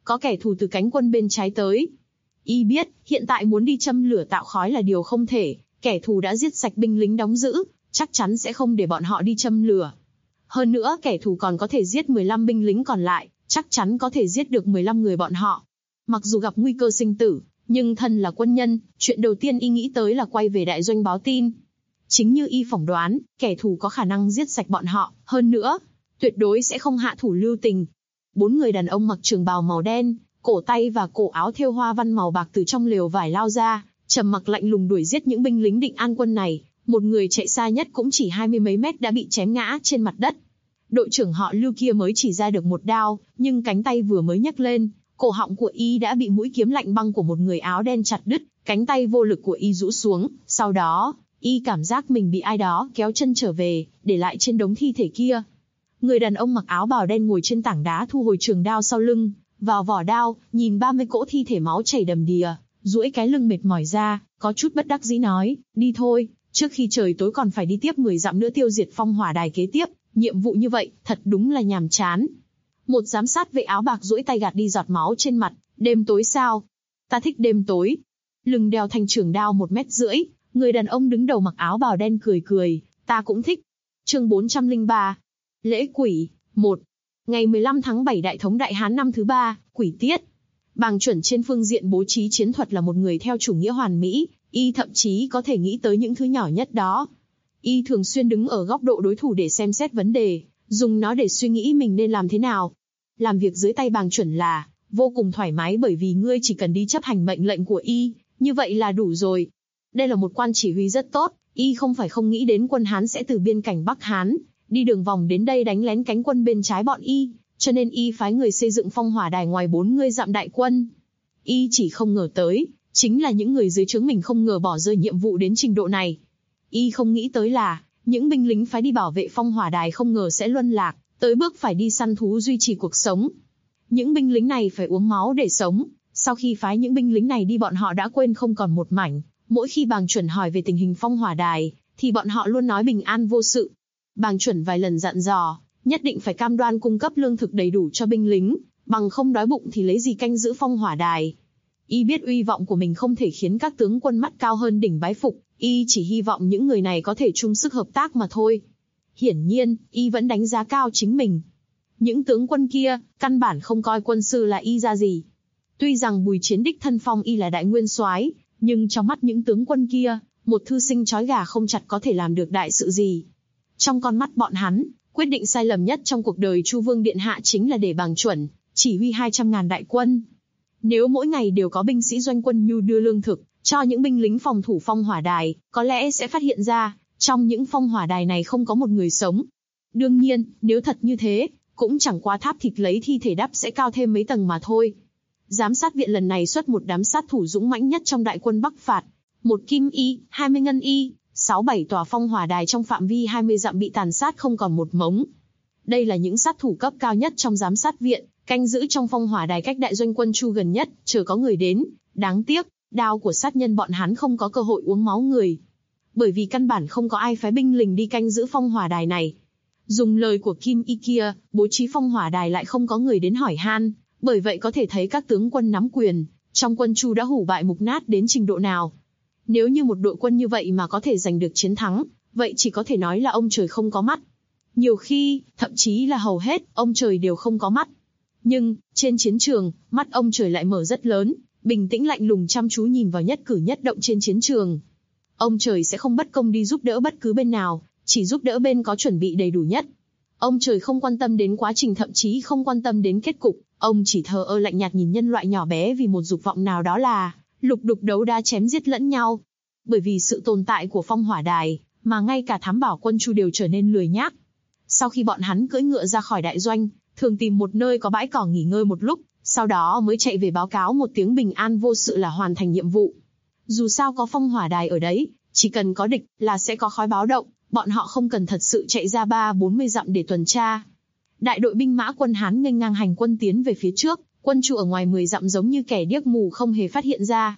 có kẻ thù từ cánh quân bên trái tới. Y biết, hiện tại muốn đi châm lửa tạo khói là điều không thể, kẻ thù đã giết sạch binh lính đóng giữ, chắc chắn sẽ không để bọn họ đi châm lửa. Hơn nữa kẻ thù còn có thể giết 15 binh lính còn lại, chắc chắn có thể giết được 15 người bọn họ. Mặc dù gặp nguy cơ sinh tử, nhưng thân là quân nhân, chuyện đầu tiên Y nghĩ tới là quay về đại doanh báo tin. Chính như Y phỏng đoán, kẻ thù có khả năng giết sạch bọn họ, hơn nữa, tuyệt đối sẽ không hạ thủ lưu tình. 4 người đàn ông mặc trường bào màu đen, cổ tay và cổ áo thêu hoa văn màu bạc từ trong lều vải lao ra, trầm mặc lạnh lùng đuổi giết những binh lính Định An quân này. Một người chạy xa nhất cũng chỉ 20 mấy mét đã bị chém ngã trên mặt đất. Đội trưởng họ Lưu kia mới chỉ ra được một đao, nhưng cánh tay vừa mới nhấc lên, cổ họng của Y đã bị mũi kiếm lạnh băng của một người áo đen chặt đứt, cánh tay vô lực của Y rũ xuống. Sau đó, Y cảm giác mình bị ai đó kéo chân trở về, để lại trên đống thi thể kia. Người đàn ông mặc áo bào đen ngồi trên tảng đá thu hồi trường đao sau lưng, vào vỏ đao, nhìn 30 cỗ thi thể máu chảy đầm đìa, duỗi cái lưng mệt mỏi ra, có chút bất đắc dĩ nói, đi thôi, trước khi trời tối còn phải đi tiếp 10 dặm nữa tiêu diệt phong hỏa đài kế tiếp, nhiệm vụ như vậy, thật đúng là nhàm chán. Một giám sát vệ áo bạc duỗi tay gạt đi giọt máu trên mặt, đêm tối sao? Ta thích đêm tối. Lưng đeo thanh trường đao 1,5 mét, người đàn ông đứng đầu mặc áo bào đen cười cười, ta cũng thích. Chương 403. Lễ quỷ, 1. Ngày 15 tháng 7 Đại Thống Đại Hán năm thứ 3, Quỷ Tiết. Bàng Chuẩn trên phương diện bố trí chiến thuật là một người theo chủ nghĩa hoàn mỹ, Y thậm chí có thể nghĩ tới những thứ nhỏ nhất đó. Y thường xuyên đứng ở góc độ đối thủ để xem xét vấn đề, dùng nó để suy nghĩ mình nên làm thế nào. Làm việc dưới tay Bàng Chuẩn là vô cùng thoải mái bởi vì ngươi chỉ cần đi chấp hành mệnh lệnh của Y, như vậy là đủ rồi. Đây là một quan chỉ huy rất tốt, Y không phải không nghĩ đến quân Hán sẽ từ biên cảnh Bắc Hán đi đường vòng đến đây đánh lén cánh quân bên trái bọn Y, cho nên Y phái người xây dựng phong hỏa đài ngoài 40 dặm đại quân. Y chỉ không ngờ tới, chính là những người dưới trướng mình không ngờ bỏ rơi nhiệm vụ đến trình độ này. Y không nghĩ tới là, những binh lính phái đi bảo vệ phong hỏa đài không ngờ sẽ luân lạc, tới bước phải đi săn thú duy trì cuộc sống. Những binh lính này phải uống máu để sống, sau khi phái những binh lính này đi bọn họ đã quên không còn một mảnh. Mỗi khi Bàng Chuẩn hỏi về tình hình phong hỏa đài, thì bọn họ luôn nói bình an vô sự. Bàng Chuẩn vài lần dặn dò, nhất định phải cam đoan cung cấp lương thực đầy đủ cho binh lính, bằng không đói bụng thì lấy gì canh giữ phong hỏa đài. Y biết uy vọng của mình không thể khiến các tướng quân mắt cao hơn đỉnh bái phục, Y chỉ hy vọng những người này có thể chung sức hợp tác mà thôi. Hiển nhiên, Y vẫn đánh giá cao chính mình. Những tướng quân kia, căn bản không coi quân sư là Y ra gì. Tuy rằng Bùi Chiến đích thân phong Y là đại nguyên soái, nhưng trong mắt những tướng quân kia, một thư sinh trói gà không chặt có thể làm được đại sự gì. Trong con mắt bọn hắn, quyết định sai lầm nhất trong cuộc đời Chu Vương Điện Hạ chính là để Bàng Chuẩn chỉ huy 200.000 đại quân. Nếu mỗi ngày đều có binh sĩ doanh quân nhu đưa lương thực cho những binh lính phòng thủ phong hỏa đài, có lẽ sẽ phát hiện ra, trong những phong hỏa đài này không có một người sống. Đương nhiên, nếu thật như thế, cũng chẳng qua tháp thịt lấy thi thể đắp sẽ cao thêm mấy tầng mà thôi. Giám sát viện lần này xuất một đám sát thủ dũng mãnh nhất trong đại quân Bắc phạt. 1 kim y, 20 ngân y, 6-7 tòa phong hỏa đài trong phạm vi 20 dặm bị tàn sát không còn một mống. Đây là những sát thủ cấp cao nhất trong giám sát viện, canh giữ trong phong hỏa đài cách đại doanh quân Chu gần nhất, chờ có người đến. Đáng tiếc, đao của sát nhân bọn hắn không có cơ hội uống máu người. Bởi vì căn bản không có ai phái binh lính đi canh giữ phong hỏa đài này. Dùng lời của Kim Y kia, bố trí phong hỏa đài lại không có người đến hỏi han, bởi vậy có thể thấy các tướng quân nắm quyền, trong quân Chu đã hủ bại mục nát đến trình độ nào. Nếu như một đội quân như vậy mà có thể giành được chiến thắng, vậy chỉ có thể nói là ông trời không có mắt. Nhiều khi, thậm chí là hầu hết, ông trời đều không có mắt. Nhưng, trên chiến trường, mắt ông trời lại mở rất lớn, bình tĩnh lạnh lùng chăm chú nhìn vào nhất cử nhất động trên chiến trường. Ông trời sẽ không bất công đi giúp đỡ bất cứ bên nào, chỉ giúp đỡ bên có chuẩn bị đầy đủ nhất. Ông trời không quan tâm đến quá trình, thậm chí không quan tâm đến kết cục, ông chỉ thờ ơ lạnh nhạt nhìn nhân loại nhỏ bé vì một dục vọng nào đó là lục đục đấu đá chém giết lẫn nhau. Bởi vì sự tồn tại của phong hỏa đài, mà ngay cả thám bảo quân Chu đều trở nên lười nhác. Sau khi bọn hắn cưỡi ngựa ra khỏi đại doanh, thường tìm một nơi có bãi cỏ nghỉ ngơi một lúc, sau đó mới chạy về báo cáo một tiếng bình an vô sự là hoàn thành nhiệm vụ. Dù sao có phong hỏa đài ở đấy, chỉ cần có địch là sẽ có khói báo động, bọn họ không cần thật sự chạy ra 30-40 dặm để tuần tra. Đại đội binh mã quân Hán nghênh ngang hành quân tiến về phía trước, quân Chu ở ngoài 10 dặm giống như kẻ điếc mù không hề phát hiện ra.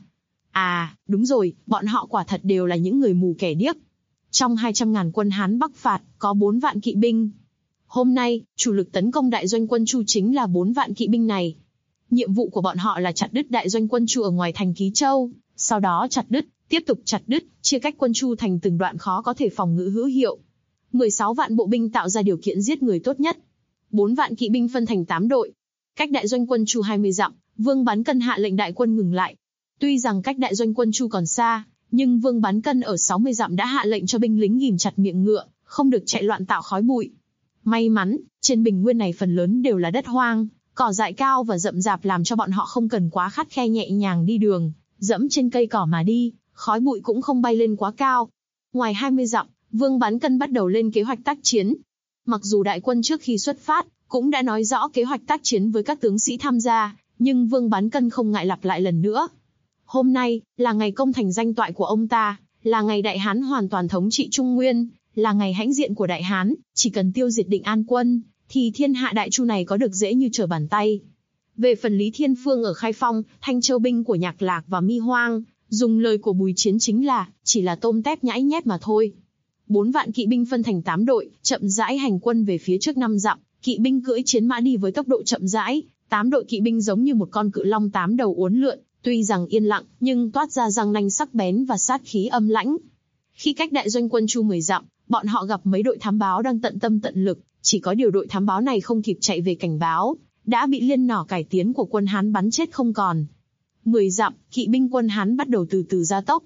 À, đúng rồi, bọn họ quả thật đều là những người mù kẻ điếc. Trong 200.000 quân Hán Bắc phạt, có 4 vạn kỵ binh. Hôm nay, chủ lực tấn công đại doanh quân Chu chính là 4 vạn kỵ binh này. Nhiệm vụ của bọn họ là chặt đứt đại doanh quân Chu ở ngoài thành Ký Châu, sau đó chặt đứt, tiếp tục chặt đứt, chia cách quân Chu thành từng đoạn khó có thể phòng ngự hữu hiệu. 16 vạn bộ binh tạo ra điều kiện giết người tốt nhất. 4 vạn kỵ binh phân thành 8 đội. Cách đại doanh quân Chu 20 dặm, Vương Bán Cân hạ lệnh đại quân ngừng lại. Tuy rằng cách đại doanh quân Chu còn xa, nhưng Vương Bán Cân ở 60 dặm đã hạ lệnh cho binh lính ghìm chặt miệng ngựa, không được chạy loạn tạo khói bụi. May mắn, trên bình nguyên này phần lớn đều là đất hoang, cỏ dại cao và rậm rạp làm cho bọn họ không cần quá khắt khe nhẹ nhàng đi đường, dẫm trên cây cỏ mà đi, khói bụi cũng không bay lên quá cao. Ngoài 20 dặm, Vương Bán Cân bắt đầu lên kế hoạch tác chiến. Mặc dù đại quân trước khi xuất phát, cũng đã nói rõ kế hoạch tác chiến với các tướng sĩ tham gia, nhưng Vương Bán Cân không ngại lặp lại lần nữa. Hôm nay, là ngày công thành danh toại của ông ta, là ngày Đại Hán hoàn toàn thống trị Trung Nguyên, là ngày hãnh diện của Đại Hán, chỉ cần tiêu diệt Định An quân, thì thiên hạ Đại Chu này có được dễ như trở bàn tay. Về phần Lý Thiên Phương ở Khai Phong, Thanh Châu binh của Nhạc Lạc và Mi Hoang, dùng lời của Bùi Chiến chính là, chỉ là tôm tép nhãi nhép mà thôi. 4 vạn kỵ binh phân thành 8 đội, chậm rãi hành quân về phía trước 5 dặm, kỵ binh cưỡi chiến mã đi với tốc độ chậm rãi, 8 đội kỵ binh giống như một con cự long 8 đầu uốn lượn, tuy rằng yên lặng, nhưng toát ra răng nanh sắc bén và sát khí âm lãnh. Khi cách đại doanh quân Chu 10 dặm, bọn họ gặp mấy đội thám báo đang tận tâm tận lực, chỉ có điều đội thám báo này không kịp chạy về cảnh báo, đã bị liên nỏ cải tiến của quân Hán bắn chết không còn. 10 dặm, kỵ binh quân Hán bắt đầu từ từ gia tốc.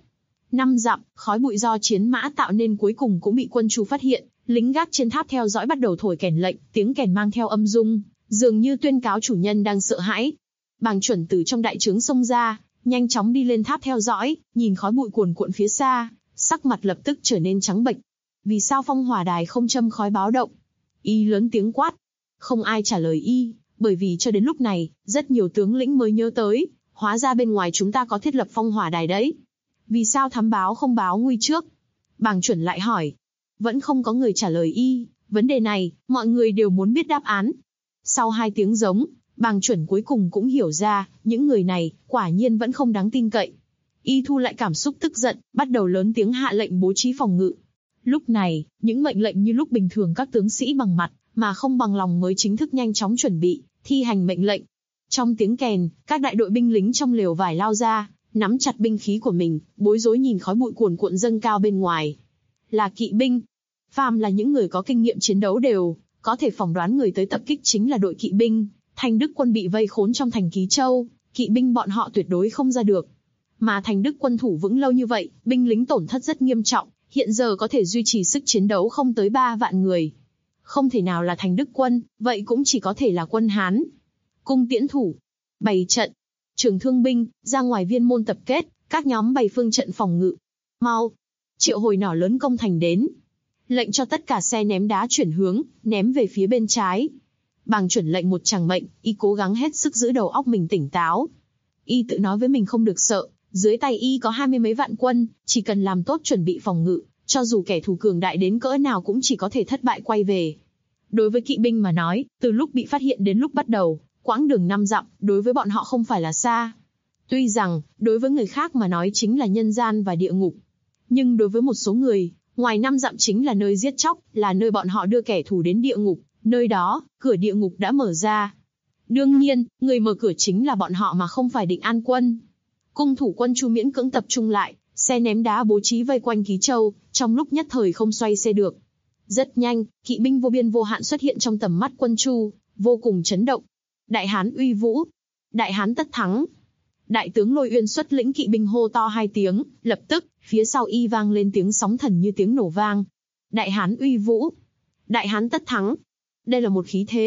5 dặm, khói bụi do chiến mã tạo nên cuối cùng cũng bị quân Chu phát hiện, lính gác trên tháp theo dõi bắt đầu thổi kèn lệnh, tiếng kèn mang theo âm dung, dường như tuyên cáo chủ nhân đang sợ hãi. Bàng Chuẩn từ trong đại trướng xông ra, nhanh chóng đi lên tháp theo dõi, nhìn khói bụi cuồn cuộn phía xa, sắc mặt lập tức trở nên trắng bệch. Vì sao Phong Hỏa Đài không châm khói báo động? Y lớn tiếng quát. Không ai trả lời y, bởi vì cho đến lúc này, rất nhiều tướng lĩnh mới nhớ tới, hóa ra bên ngoài chúng ta có thiết lập Phong Hỏa Đài đấy. Vì sao thám báo không báo nguy trước? Bàng Chuẩn lại hỏi. Vẫn không có người trả lời y, vấn đề này, mọi người đều muốn biết đáp án. Sau 2 tiếng giống, Bàng Chuẩn cuối cùng cũng hiểu ra, những người này, quả nhiên vẫn không đáng tin cậy. Y thu lại cảm xúc tức giận, bắt đầu lớn tiếng hạ lệnh bố trí phòng ngự. Lúc này, những mệnh lệnh như lúc bình thường các tướng sĩ bằng mặt, mà không bằng lòng mới chính thức nhanh chóng chuẩn bị, thi hành mệnh lệnh. Trong tiếng kèn, các đại đội binh lính trong lều vải lao ra, nắm chặt binh khí của mình, bối rối nhìn khói bụi cuồn cuộn dâng cao bên ngoài. Là kỵ binh. Phàm là những người có kinh nghiệm chiến đấu đều có thể phỏng đoán người tới tập kích chính là đội kỵ binh. Thành Đức quân bị vây khốn trong thành Ký Châu, kỵ binh bọn họ tuyệt đối không ra được. Mà Thành Đức quân thủ vững lâu như vậy, binh lính tổn thất rất nghiêm trọng, hiện giờ có thể duy trì sức chiến đấu không tới 3 vạn người. Không thể nào là Thành Đức quân, vậy cũng chỉ có thể là quân Hán. Cung tiễn thủ, bày trận, trường thương binh, ra ngoài viên môn tập kết, các nhóm bày phương trận phòng ngự. Mau, triệu hồi nỏ lớn công thành đến. Lệnh cho tất cả xe ném đá chuyển hướng, ném về phía bên trái. Bàng Chuẩn lệnh một tràng mệnh, y cố gắng hết sức giữ đầu óc mình tỉnh táo. Y tự nói với mình không được sợ, dưới tay y có 20 mấy vạn quân, chỉ cần làm tốt chuẩn bị phòng ngự, cho dù kẻ thù cường đại đến cỡ nào cũng chỉ có thể thất bại quay về. Đối với kỵ binh mà nói, từ lúc bị phát hiện đến lúc bắt đầu, quãng đường 5 dặm, đối với bọn họ không phải là xa. Tuy rằng, đối với người khác mà nói chính là nhân gian và địa ngục. Nhưng đối với một số người, ngoài 5 dặm chính là nơi giết chóc, là nơi bọn họ đưa kẻ thù đến địa ngục, nơi đó, cửa địa ngục đã mở ra. Đương nhiên, người mở cửa chính là bọn họ mà không phải Định An quân. Cung thủ quân Chu miễn cưỡng tập trung lại, xe ném đá bố trí vây quanh Ký Châu, trong lúc nhất thời không xoay xe được. Rất nhanh, kỵ binh vô biên vô hạn xuất hiện trong tầm mắt quân Chu, vô cùng chấn động. Đại Hán uy vũ, Đại Hán tất thắng. Đại tướng Lôi Uyên xuất lĩnh kỵ binh hô to 2 tiếng, lập tức, phía sau y vang lên tiếng sóng thần như tiếng nổ vang. Đại Hán uy vũ, Đại Hán tất thắng. Đây là một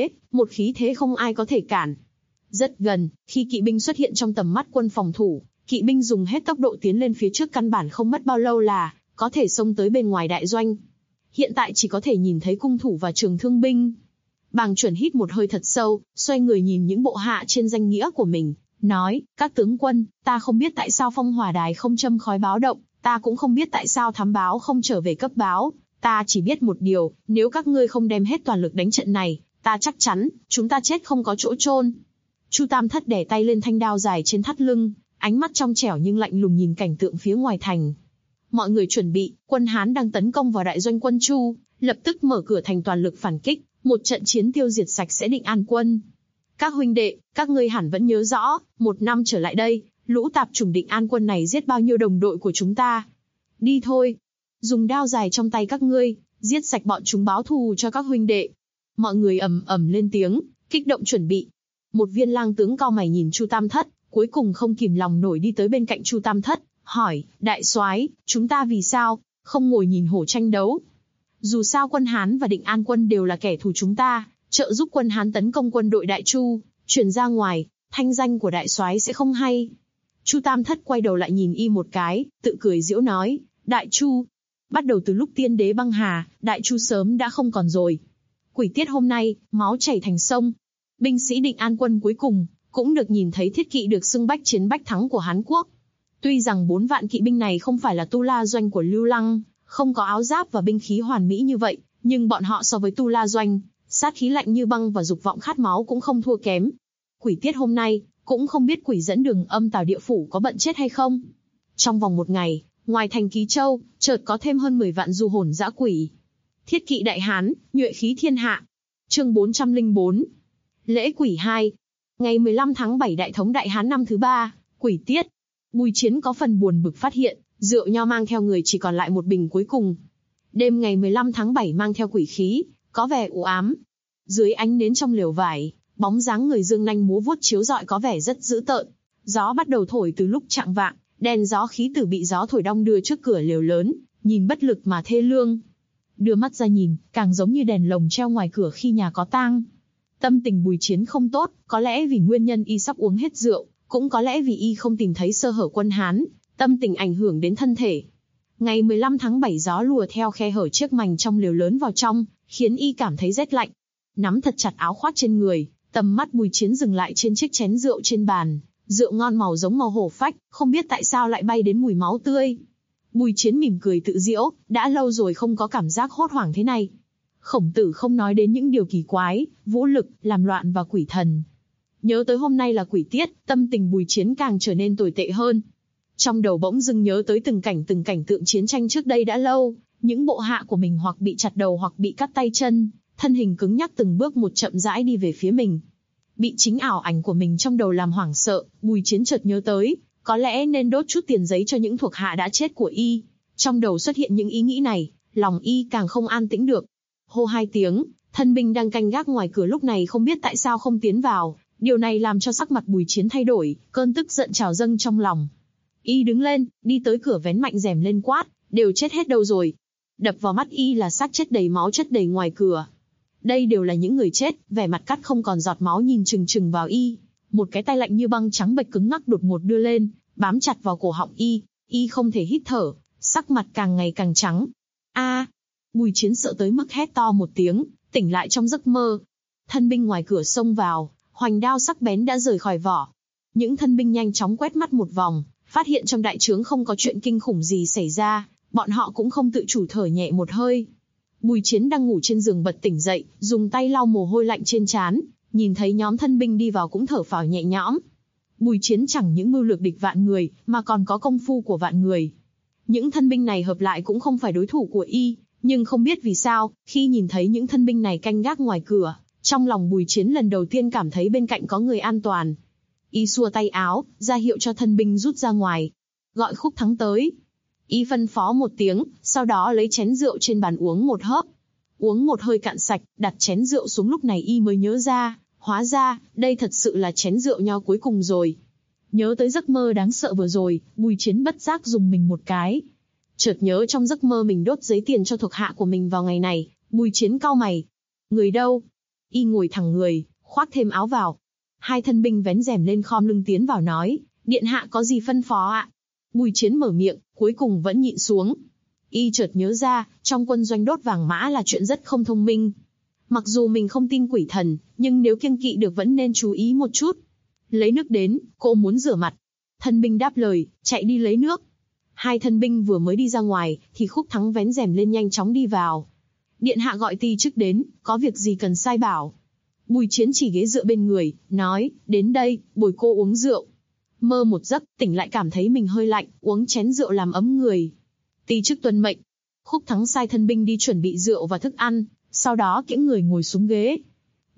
khí thế không ai có thể cản. Rất gần, khi kỵ binh xuất hiện trong tầm mắt quân phòng thủ, kỵ binh dùng hết tốc độ tiến lên phía trước, căn bản không mất bao lâu là có thể xông tới bên ngoài đại doanh. Hiện tại chỉ có thể nhìn thấy cung thủ và trường thương binh. Bàng Chuẩn hít một hơi thật sâu, xoay người nhìn những bộ hạ trên danh nghĩa của mình, nói, các tướng quân, ta không biết tại sao Phong Hỏa Đài không châm khói báo động, ta cũng không biết tại sao thám báo không trở về cấp báo, ta chỉ biết một điều, nếu các ngươi không đem hết toàn lực đánh trận này, ta chắc chắn, chúng ta chết không có chỗ chôn. Chu Tam Thất đè tay lên thanh đao dài trên thắt lưng, ánh mắt trong trẻo nhưng lạnh lùng nhìn cảnh tượng phía ngoài thành. Mọi người chuẩn bị, quân Hán đang tấn công vào đại doanh quân Chu, lập tức mở cửa thành toàn lực phản kích, một trận chiến tiêu diệt sạch sẽ Định An quân. Các huynh đệ, các ngươi hẳn vẫn nhớ rõ, 1 năm trở lại đây, lũ tạp chủng Định An quân này giết bao nhiêu đồng đội của chúng ta. Đi thôi. Dùng đao dài trong tay các ngươi, giết sạch bọn chúng báo thù cho các huynh đệ. Mọi người ầm ầm lên tiếng, kích động chuẩn bị. Một viên lang tướng cau mày nhìn Chu Tam Thất, cuối cùng không kìm lòng nổi đi tới bên cạnh Chu Tam Thất, hỏi, đại soái, chúng ta vì sao không ngồi nhìn hổ tranh đấu? Dù sao quân Hán và Định An quân đều là kẻ thù chúng ta, trợ giúp quân Hán tấn công quân đội Đại Chu, truyền ra ngoài, thanh danh của đại soái sẽ không hay. Chu Tam Thất quay đầu lại nhìn y một cái, tự cười giễu nói, Đại Chu, bắt đầu từ lúc tiên đế băng hà, Đại Chu sớm đã không còn rồi. Quỷ tiết hôm nay, máu chảy thành sông. Binh sĩ Định An quân cuối cùng cũng được nhìn thấy thiết kỵ được xưng bách chiến bách thắng của Hán Quốc. Tuy rằng 4 vạn kỵ binh này không phải là Tu La Doanh của Lưu Lăng, không có áo giáp và binh khí hoàn mỹ như vậy, nhưng bọn họ so với Tu La Doanh, sát khí lạnh như băng và dục vọng khát máu cũng không thua kém. Quỷ tiết hôm nay, cũng không biết quỷ dẫn đường Âm Tào địa phủ có bận chết hay không. Trong vòng 1 ngày, ngoài thành Ký Châu, chợt có thêm hơn 10 vạn du hồn dã quỷ. Thiết kỵ Đại Hán, nhuệ khí thiên hạ. Chương 404. Lễ quỷ 2. Ngày 15 tháng 7 Đại Thống Đại Hán năm thứ 3, quỷ tiết. Bùi Chiến có phần buồn bực phát hiện, rượu nho mang theo người chỉ còn lại 1 bình cuối cùng. Đêm ngày 15 tháng 7 mang theo quỷ khí, có vẻ u ám. Dưới ánh nến trong lều vải, bóng dáng người dương nanh múa vuốt chiếu rọi có vẻ rất dữ tợn. Gió bắt đầu thổi từ lúc chạng vạng, đèn gió khí tử bị gió thổi đong đưa trước cửa lều lớn, nhìn bất lực mà thê lương. Đưa mắt ra nhìn, càng giống như đèn lồng treo ngoài cửa khi nhà có tang. Tâm tình Bùi Chiến không tốt, có lẽ vì nguyên nhân y sắp uống hết rượu, cũng có lẽ vì y không tìm thấy sơ hở quân Hán, tâm tình ảnh hưởng đến thân thể. Ngày 15 tháng 7 gió lùa theo khe hở chiếc mành trong lều lớn vào trong, khiến y cảm thấy rét lạnh. Nắm thật chặt áo khoác trên người, tầm mắt Bùi Chiến dừng lại trên chiếc chén rượu trên bàn. Rượu ngon màu giống màu hổ phách, không biết tại sao lại bay đến mùi máu tươi. Bùi Chiến mỉm cười tự giễu, đã lâu rồi không có cảm giác hốt hoảng thế này. Khổng Tử không nói đến những điều kỳ quái, vũ lực, làm loạn và quỷ thần. Nhớ tới hôm nay là quỷ tiết, tâm tình Bùi Chiến càng trở nên tồi tệ hơn. Trong đầu bỗng dưng nhớ tới từng cảnh tượng chiến tranh trước đây đã lâu, những bộ hạ của mình hoặc bị chặt đầu hoặc bị cắt tay chân, thân hình cứng nhắc từng bước một chậm rãi đi về phía mình. Bị chính ảo ảnh của mình trong đầu làm hoảng sợ, Bùi Chiến chợt nhớ tới, có lẽ nên đốt chút tiền giấy cho những thuộc hạ đã chết của y. Trong đầu xuất hiện những ý nghĩ này, lòng y càng không an tĩnh được. Hô 2 tiếng, thân binh đang canh gác ngoài cửa lúc này không biết tại sao không tiến vào, điều này làm cho sắc mặt Bùi Chiến thay đổi, cơn tức giận trào dâng trong lòng. Y đứng lên, đi tới cửa vén mạnh rèm lên quát, đều chết hết đâu rồi. Đập vào mắt y là xác chết đầy máu chất đầy ngoài cửa. Đây đều là những người chết, vẻ mặt cắt không còn giọt máu nhìn chừng chừng vào y. Một cái tay lạnh như băng trắng bệch cứng ngắc đột ngột đưa lên, bám chặt vào cổ họng y. Y không thể hít thở, sắc mặt càng ngày càng trắng. A! Bùi Chiến sợ tới mức hét to một tiếng, tỉnh lại trong giấc mơ. Thân binh ngoài cửa xông vào, hoành đao sắc bén đã rời khỏi vỏ. Những thân binh nhanh chóng quét mắt một vòng, phát hiện trong đại trướng không có chuyện kinh khủng gì xảy ra, bọn họ cũng không tự chủ thở nhẹ một hơi. Bùi Chiến đang ngủ trên giường bật tỉnh dậy, dùng tay lau mồ hôi lạnh trên trán, nhìn thấy nhóm thân binh đi vào cũng thở phào nhẹ nhõm. Bùi Chiến chẳng những mưu lược địch vạn người, mà còn có công phu của vạn người. Những thân binh này hợp lại cũng không phải đối thủ của y, nhưng không biết vì sao, khi nhìn thấy những thân binh này canh gác ngoài cửa, trong lòng Bùi Chiến lần đầu tiên cảm thấy bên cạnh có người an toàn. Y xua tay áo, ra hiệu cho thân binh rút ra ngoài. Gọi Khúc Thắng tới. Y phân phó một tiếng, sau đó lấy chén rượu trên bàn uống một hớp. Uống một hơi cạn sạch, đặt chén rượu xuống lúc này y mới nhớ ra, hóa ra, đây thật sự là chén rượu nho cuối cùng rồi. Nhớ tới giấc mơ đáng sợ vừa rồi, Bùi Chiến bất giác dùng mình một cái. Chợt nhớ trong giấc mơ mình đốt giấy tiền cho thuộc hạ của mình vào ngày này, Bùi Chiến cau mày. Người đâu? Y ngồi thẳng người, khoác thêm áo vào. 2 thân binh vén rèm lên khom lưng tiến vào nói, điện hạ có gì phân phó ạ? Bùi Chiến mở miệng, cuối cùng vẫn nhịn xuống. Y chợt nhớ ra, trong quân doanh đốt vàng mã là chuyện rất không thông minh. Mặc dù mình không tin quỷ thần, nhưng nếu kiêng kỵ được vẫn nên chú ý một chút. Lấy nước đến, cô muốn rửa mặt. Thân binh đáp lời, chạy đi lấy nước. 2 thân binh vừa mới đi ra ngoài, thì Khúc Thắng vén rèm lên nhanh chóng đi vào. Điện hạ gọi ti chức đến, có việc gì cần sai bảo. Bùi Chiến chỉ ghế dựa bên người, nói, đến đây, bồi cô uống rượu. Mơ một giấc, tỉnh lại cảm thấy mình hơi lạnh, uống chén rượu làm ấm người. Ti chức tuân mệnh. Khúc Thắng sai thân binh đi chuẩn bị rượu và thức ăn, sau đó kiễng người ngồi xuống ghế.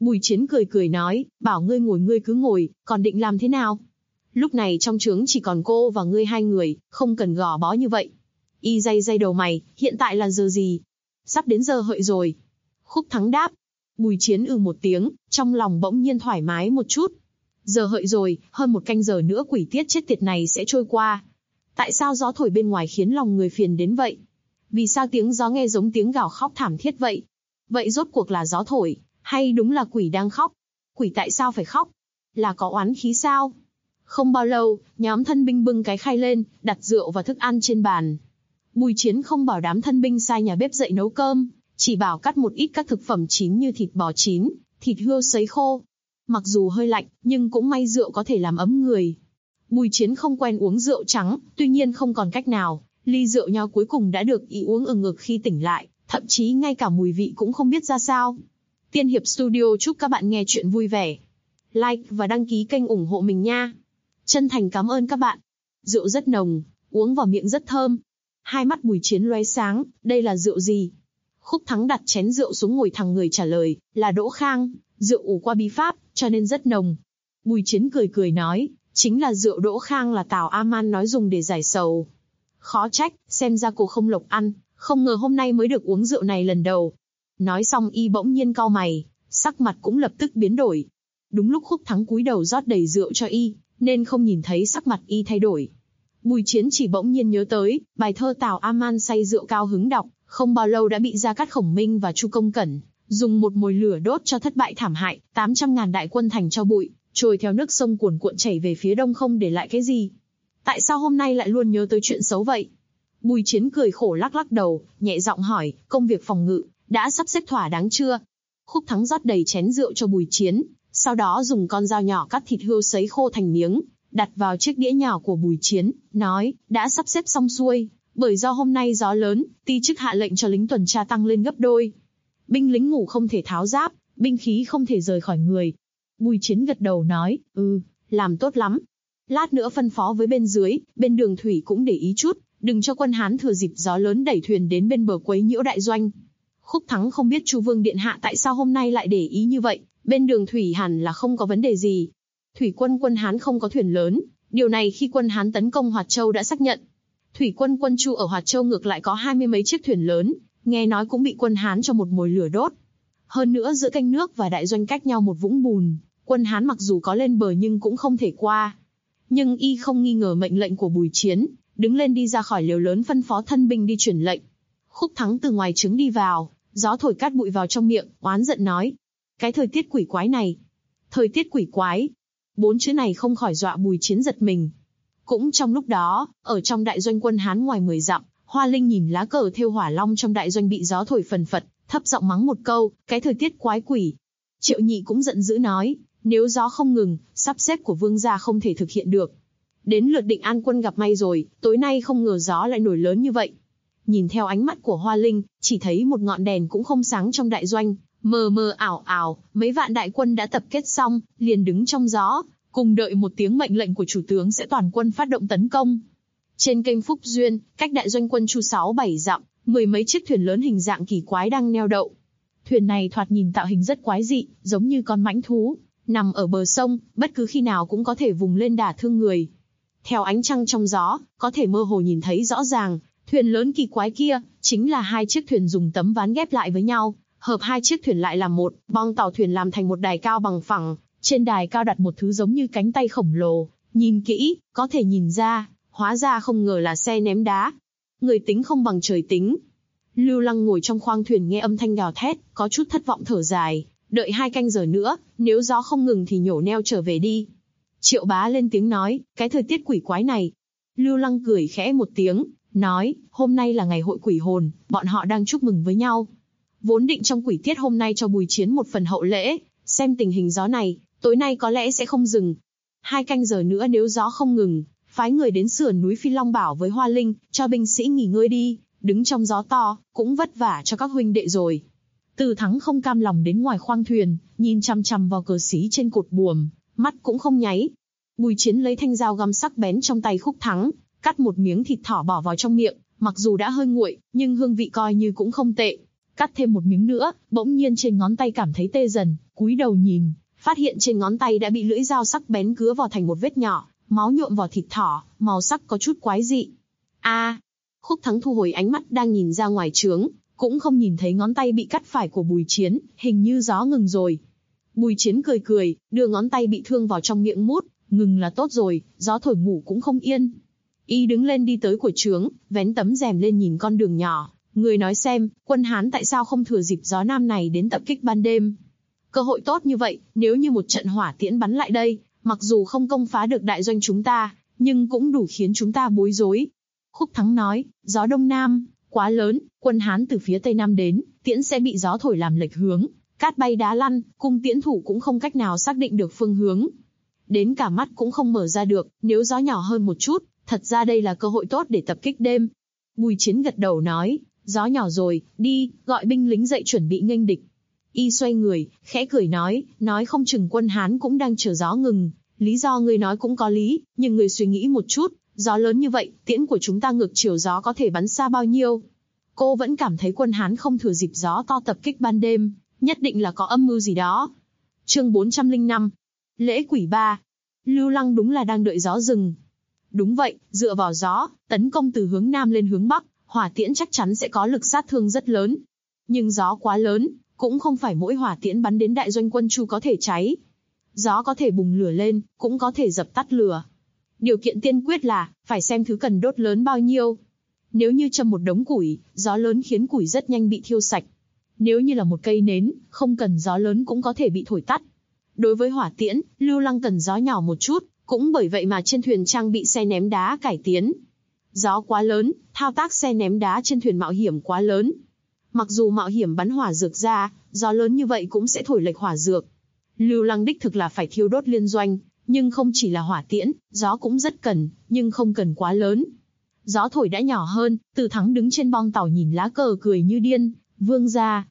Bùi Chiến cười cười nói, bảo ngươi ngồi ngươi cứ ngồi, còn định làm thế nào? Lúc này trong trướng chỉ còn cô và ngươi hai người, không cần gò bó như vậy. Y day đầu mày, hiện tại là giờ gì? Sắp đến giờ hợi rồi. Khúc Thắng đáp. Bùi Chiến một tiếng, trong lòng bỗng nhiên thoải mái một chút. Giờ hợi rồi, hơn 1 canh giờ nữa quỷ tiết chết tiệt này sẽ trôi qua. Tại sao gió thổi bên ngoài khiến lòng người phiền đến vậy? Vì sao tiếng gió nghe giống tiếng gào khóc thảm thiết vậy? Vậy rốt cuộc là gió thổi, hay đúng là quỷ đang khóc? Quỷ tại sao phải khóc? Là có oán khí sao? Không bao lâu, nhóm thân binh bưng cái khay lên, đặt rượu và thức ăn trên bàn. Bùi Chiến không bảo đám thân binh sai nhà bếp dậy nấu cơm, chỉ bảo cắt một ít các thực phẩm chín như thịt bò chín, thịt hươu sấy khô. Mặc dù hơi lạnh, nhưng cũng may rượu có thể làm ấm người. Bùi Chiến không quen uống rượu trắng, tuy nhiên không còn cách nào, ly rượu nho cuối cùng đã được y uống ngực khi tỉnh lại, thậm chí ngay cả mùi vị cũng không biết ra sao. Tiên Hiệp Studio chúc các bạn nghe chuyện vui vẻ. Like và đăng ký kênh ủng hộ mình nha. Chân thành cảm ơn các bạn. Rượu rất nồng, uống vào miệng rất thơm. Hai mắt Bùi Chiến lóe sáng, đây là rượu gì? Khúc Thắng đặt chén rượu xuống ngồi thẳng người trả lời, là Đỗ Khang, rượu ủ qua bí pháp, cho nên rất nồng. Bùi Chiến cười cười nói, chính là rượu Đỗ Khang là Tào A Man nói dùng để giải sầu. Khó trách, xem ra cô không lộc ăn, không ngờ hôm nay mới được uống rượu này lần đầu. Nói xong y bỗng nhiên cau mày, sắc mặt cũng lập tức biến đổi. Đúng lúc Khúc Thắng cúi đầu rót đầy rượu cho y, nên không nhìn thấy sắc mặt y thay đổi. Bùi Chiến chỉ bỗng nhiên nhớ tới, bài thơ Tào A Man say rượu cao hứng đọc, không bao lâu đã bị Gia Cát Khổng Minh và Chu Công Cẩn dùng một mồi lửa đốt cho thất bại thảm hại, 800.000 đại quân thành tro bụi, trôi theo nước sông cuồn cuộn chảy về phía đông không để lại cái gì. Tại sao hôm nay lại luôn nhớ tới chuyện xấu vậy? Bùi Chiến cười khổ lắc lắc đầu, nhẹ giọng hỏi, công việc phòng ngự đã sắp xếp thỏa đáng chưa? Khúc Thắng rót đầy chén rượu cho Bùi Chiến, sau đó dùng con dao nhỏ cắt thịt hươu sấy khô thành miếng, đặt vào chiếc đĩa nhỏ của Bùi Chiến, nói, đã sắp xếp xong xuôi, bởi do hôm nay gió lớn, ty chức hạ lệnh cho lính tuần tra tăng lên gấp đôi. Binh lính ngủ không thể tháo giáp, binh khí không thể rời khỏi người. Bùi Chiến gật đầu nói, làm tốt lắm. Lát nữa phân phó với bên dưới, bên đường thủy cũng để ý chút, đừng cho quân Hán thừa dịp gió lớn đẩy thuyền đến bên bờ quấy nhiễu đại doanh. Khúc Thắng không biết Chu Vương điện hạ tại sao hôm nay lại để ý như vậy, bên đường thủy hẳn là không có vấn đề gì. Thủy quân Hán không có thuyền lớn, điều này khi quân Hán tấn công Hoạt Châu đã xác nhận. Thủy quân Chu ở Hoạt Châu ngược lại có 20 mấy chiếc thuyền lớn, nghe nói cũng bị quân Hán cho một mồi lửa đốt. Hơn nữa giữa kênh nước và đại doanh cách nhau một vũng bùn, quân Hán mặc dù có lên bờ nhưng cũng không thể qua. Nhưng y không nghi ngờ mệnh lệnh của Bùi Chiến, đứng lên đi ra khỏi lều lớn phân phó thân binh đi truyền lệnh. Khúc Thắng từ ngoài trướng đi vào, gió thổi cát bụi vào trong miệng, oán giận nói, cái thời tiết quỷ quái này. Thời tiết quỷ quái. 4 chữ này không khỏi dọa Bùi Chiến giật mình. Cũng trong lúc đó, ở trong đại doanh quân Hán ngoài 10 dặm, Hoa Linh nhìn lá cờ thêu hỏa long trong đại doanh bị gió thổi phần phật, thấp giọng mắng một câu, cái thời tiết quái quỷ. Triệu Nhị cũng giận dữ nói, nếu gió không ngừng, sắp xếp của vương gia không thể thực hiện được. Đến lượt Định An quân gặp may rồi, tối nay không ngờ gió lại nổi lớn như vậy. Nhìn theo ánh mắt của Hoa Linh, chỉ thấy một ngọn đèn cũng không sáng trong đại doanh, mờ mờ ảo ảo, mấy vạn đại quân đã tập kết xong, liền đứng trong gió, cùng đợi một tiếng mệnh lệnh của chủ tướng sẽ toàn quân phát động tấn công. Trên kênh Phúc Duyên, cách đại doanh quân Chu 6-7 dặm, 10 mấy chiếc thuyền lớn hình dạng kỳ quái đang neo đậu. Thuyền này thoạt nhìn tạo hình rất quái dị, giống như con mãnh thú, nằm ở bờ sông, bất cứ khi nào cũng có thể vùng lên đả thương người. Theo ánh trăng trong gió, có thể mơ hồ nhìn thấy rõ ràng, thuyền lớn kỳ quái kia, chính là 2 chiếc thuyền dùng tấm ván ghép lại với nhau, hợp 2 chiếc thuyền lại làm một, bong tàu thuyền làm thành một đài cao bằng phẳng, trên đài cao đặt một thứ giống như cánh tay khổng lồ, nhìn kỹ, có thể nhìn ra, hóa ra không ngờ là xe ném đá. Người tính không bằng trời tính. Lưu Lăng ngồi trong khoang thuyền nghe âm thanh gào thét, có chút thất vọng thở dài, đợi 2 canh giờ nữa, nếu gió không ngừng thì nhổ neo trở về đi. Triệu Bá lên tiếng nói, cái thời tiết quỷ quái này. Lưu Lăng cười khẽ một tiếng, nói, hôm nay là ngày hội quỷ hồn, bọn họ đang chúc mừng với nhau. Vốn định trong quỷ tiết hôm nay cho Bùi Chiến một phần hậu lễ, xem tình hình gió này, tối nay có lẽ sẽ không dừng. 2 canh giờ nữa nếu gió không ngừng, phái người đến sườn núi Phi Long Bảo với Hoa Linh, cho binh sĩ nghỉ ngơi đi, đứng trong gió to, cũng vất vả cho các huynh đệ rồi. Từ Thắng không cam lòng đến ngoài khoang thuyền, nhìn chằm chằm vào cờ xí trên cột buồm, mắt cũng không nháy. Bùi Chiến lấy thanh dao găm sắc bén trong tay Khúc Thắng, cắt một miếng thịt thỏ bỏ vào trong miệng, mặc dù đã hơi nguội, nhưng hương vị coi như cũng không tệ. Cắt thêm một miếng nữa, bỗng nhiên trên ngón tay cảm thấy tê dần, cúi đầu nhìn, phát hiện trên ngón tay đã bị lưỡi dao sắc bén cứa vào thành một vết nhỏ, máu nhuộm vào thịt thỏ, màu sắc có chút quái dị. Khúc Thắng thu hồi ánh mắt đang nhìn ra ngoài trướng, cũng không nhìn thấy ngón tay bị cắt phải của Bùi Chiến, hình như gió ngừng rồi. Bùi Chiến cười cười, đưa ngón tay bị thương vào trong miệng mút, ngừng là tốt rồi, gió thổi ngủ cũng không yên. Y đứng lên đi tới của trướng, vén tấm rèm lên nhìn con đường nhỏ, người nói xem, quân Hán tại sao không thừa dịp gió nam này đến tập kích ban đêm. Cơ hội tốt như vậy, nếu như một trận hỏa tiễn bắn lại đây, mặc dù không công phá được đại doanh chúng ta, nhưng cũng đủ khiến chúng ta bối rối. Khúc Thắng nói, gió đông nam, quá lớn, quân Hán từ phía tây nam đến, tiễn sẽ bị gió thổi làm lệch hướng, cát bay đá lăn, cung tiễn thủ cũng không cách nào xác định được phương hướng. Đến cả mắt cũng không mở ra được, nếu gió nhỏ hơn một chút, thật ra đây là cơ hội tốt để tập kích đêm. Bùi Chiến gật đầu nói, gió nhỏ rồi, đi, gọi binh lính dậy chuẩn bị nghênh địch. Y xoay người, khẽ cười nói không chừng quân Hán cũng đang chờ gió ngừng, lý do người nói cũng có lý, nhưng người suy nghĩ một chút, gió lớn như vậy, tiễn của chúng ta ngược chiều gió có thể bắn xa bao nhiêu? Cô vẫn cảm thấy quân Hán không thừa dịp gió to tập kích ban đêm, nhất định là có âm mưu gì đó. Chương 405. Lễ quỷ ba. Lưu Lăng đúng là đang đợi gió dừng. Đúng vậy, dựa vào gió, tấn công từ hướng nam lên hướng bắc, hỏa tiễn chắc chắn sẽ có lực sát thương rất lớn. Nhưng gió quá lớn, cũng không phải mỗi hỏa tiễn bắn đến đại doanh quân Chu có thể cháy. Gió có thể bùng lửa lên, cũng có thể dập tắt lửa. Điều kiện tiên quyết là, phải xem thứ cần đốt lớn bao nhiêu. Nếu như châm một đống củi, gió lớn khiến củi rất nhanh bị thiêu sạch. Nếu như là một cây nến, không cần gió lớn cũng có thể bị thổi tắt. Đối với hỏa tiễn, Lưu Lăng cần gió nhỏ một chút, cũng bởi vậy mà trên thuyền trang bị xe ném đá cải tiến. Gió quá lớn, thao tác xe ném đá trên thuyền mạo hiểm quá lớn. Mặc dù mạo hiểm bắn hỏa dược ra, gió lớn như vậy cũng sẽ thổi lệch hỏa dược. Lưu Lăng đích thực là phải thiêu đốt liên doanh, nhưng không chỉ là hỏa tiễn, gió cũng rất cần, nhưng không cần quá lớn. Gió thổi đã nhỏ hơn, Từ Thắng đứng trên bong tàu nhìn lá cờ cười như điên, vương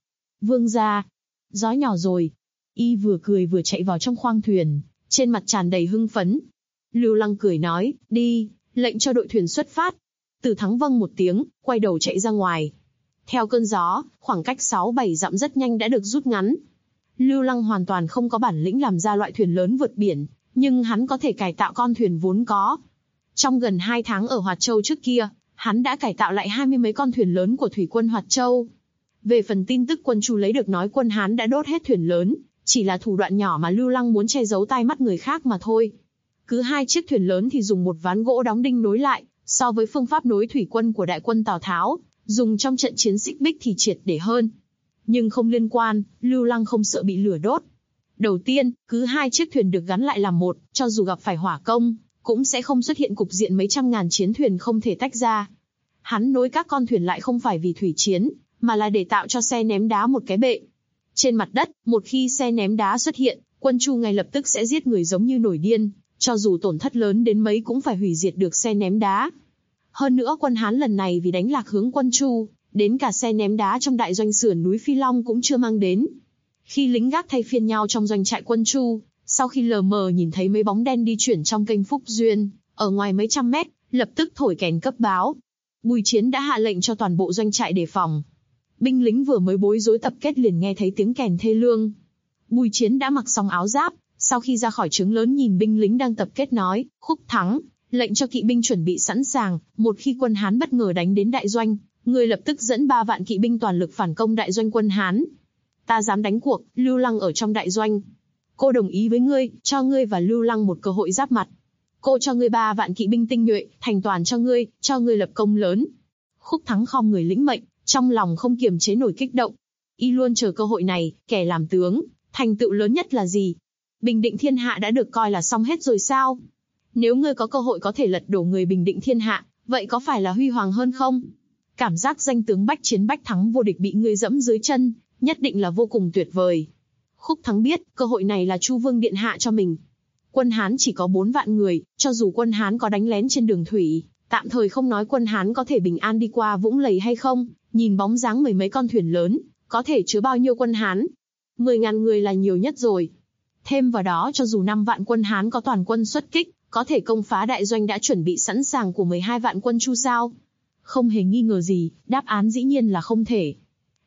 gia, gió nhỏ rồi. Y vừa cười vừa chạy vào trong khoang thuyền, trên mặt tràn đầy hưng phấn. Lưu Lăng cười nói, đi, lệnh cho đội thuyền xuất phát. Từ Thắng vâng một tiếng, quay đầu chạy ra ngoài. Theo cơn gió, khoảng cách 6-7 dặm rất nhanh đã được rút ngắn. Lưu Lăng hoàn toàn không có bản lĩnh làm ra loại thuyền lớn vượt biển, nhưng hắn có thể cải tạo con thuyền vốn có. Trong gần 2 tháng ở Hoạt Châu trước kia, hắn đã cải tạo lại 20 mấy con thuyền lớn của thủy quân Hoạt Châu. Về phần tin tức quân Chu lấy được nói quân Hán đã đốt hết thuyền lớn, chỉ là thủ đoạn nhỏ mà Lưu Lăng muốn che giấu tai mắt người khác mà thôi. Cứ 2 chiếc thuyền lớn thì dùng một ván gỗ đóng đinh nối lại, so với phương pháp nối thủy quân của đại quân Tào Tháo, dùng trong trận chiến xích bích thì triệt để hơn. Nhưng không liên quan, Lưu Lăng không sợ bị lửa đốt. Đầu tiên, cứ 2 chiếc thuyền được gắn lại làm một, cho dù gặp phải hỏa công, cũng sẽ không xuất hiện cục diện mấy trăm ngàn chiến thuyền không thể tách ra. Hắn nối các con thuyền lại không phải vì thủy chiến, mà là để tạo cho xe ném đá một cái bệ. Trên mặt đất, một khi xe ném đá xuất hiện, quân Chu ngay lập tức sẽ giết người giống như nổi điên, cho dù tổn thất lớn đến mấy cũng phải hủy diệt được xe ném đá. Hơn nữa quân Hán lần này vì đánh lạc hướng quân Chu, đến cả xe ném đá trong đại doanh sườn núi Phi Long cũng chưa mang đến. Khi lính gác thay phiên nhau trong doanh trại quân Chu, sau khi lờ mờ nhìn thấy mấy bóng đen đi chuyển trong kênh Phúc Duyên, ở ngoài mấy trăm mét, lập tức thổi kèn cấp báo. Bùi Chiến đã hạ lệnh cho toàn bộ doanh trại đề phòng. Binh lính vừa mới bối rối tập kết liền nghe thấy tiếng kèn thê lương. Bùi Chiến đã mặc xong áo giáp, sau khi ra khỏi trướng lớn nhìn binh lính đang tập kết nói, Khúc Thắng, lệnh cho kỵ binh chuẩn bị sẵn sàng, một khi quân Hán bất ngờ đánh đến đại doanh, người lập tức dẫn 3 vạn kỵ binh toàn lực phản công đại doanh quân Hán. Ta dám đánh cuộc, Lưu Lăng ở trong đại doanh. Cô đồng ý với ngươi, cho ngươi và Lưu Lăng một cơ hội giáp mặt. Cô cho ngươi 3 vạn kỵ binh tinh nhuệ, thành toàn cho ngươi lập công lớn. Khúc Thắng khom người lĩnh mệnh, trong lòng không kiềm chế nổi kích động. Y luôn chờ cơ hội này, kẻ làm tướng, thành tựu lớn nhất là gì? Bình định thiên hạ đã được coi là xong hết rồi sao? Nếu ngươi có cơ hội có thể lật đổ người bình định thiên hạ, vậy có phải là huy hoàng hơn không? Cảm giác danh tướng bách chiến bách thắng vô địch bị ngươi dẫm dưới chân, nhất định là vô cùng tuyệt vời. Khúc Thắng biết, cơ hội này là Chu Vương điện hạ cho mình. Quân Hán chỉ có 4 vạn người, cho dù quân Hán có đánh lén trên đường thủy, tạm thời không nói quân Hán có thể bình an đi qua Vũng Lầy hay không, nhìn bóng dáng mười mấy con thuyền lớn, có thể chứa bao nhiêu quân Hán? 10.000 người là nhiều nhất rồi. Thêm vào đó cho dù 5 vạn quân Hán có toàn quân xuất kích, có thể công phá đại doanh đã chuẩn bị sẵn sàng của 12 vạn quân Chu sao? Không hề nghi ngờ gì, đáp án dĩ nhiên là không thể.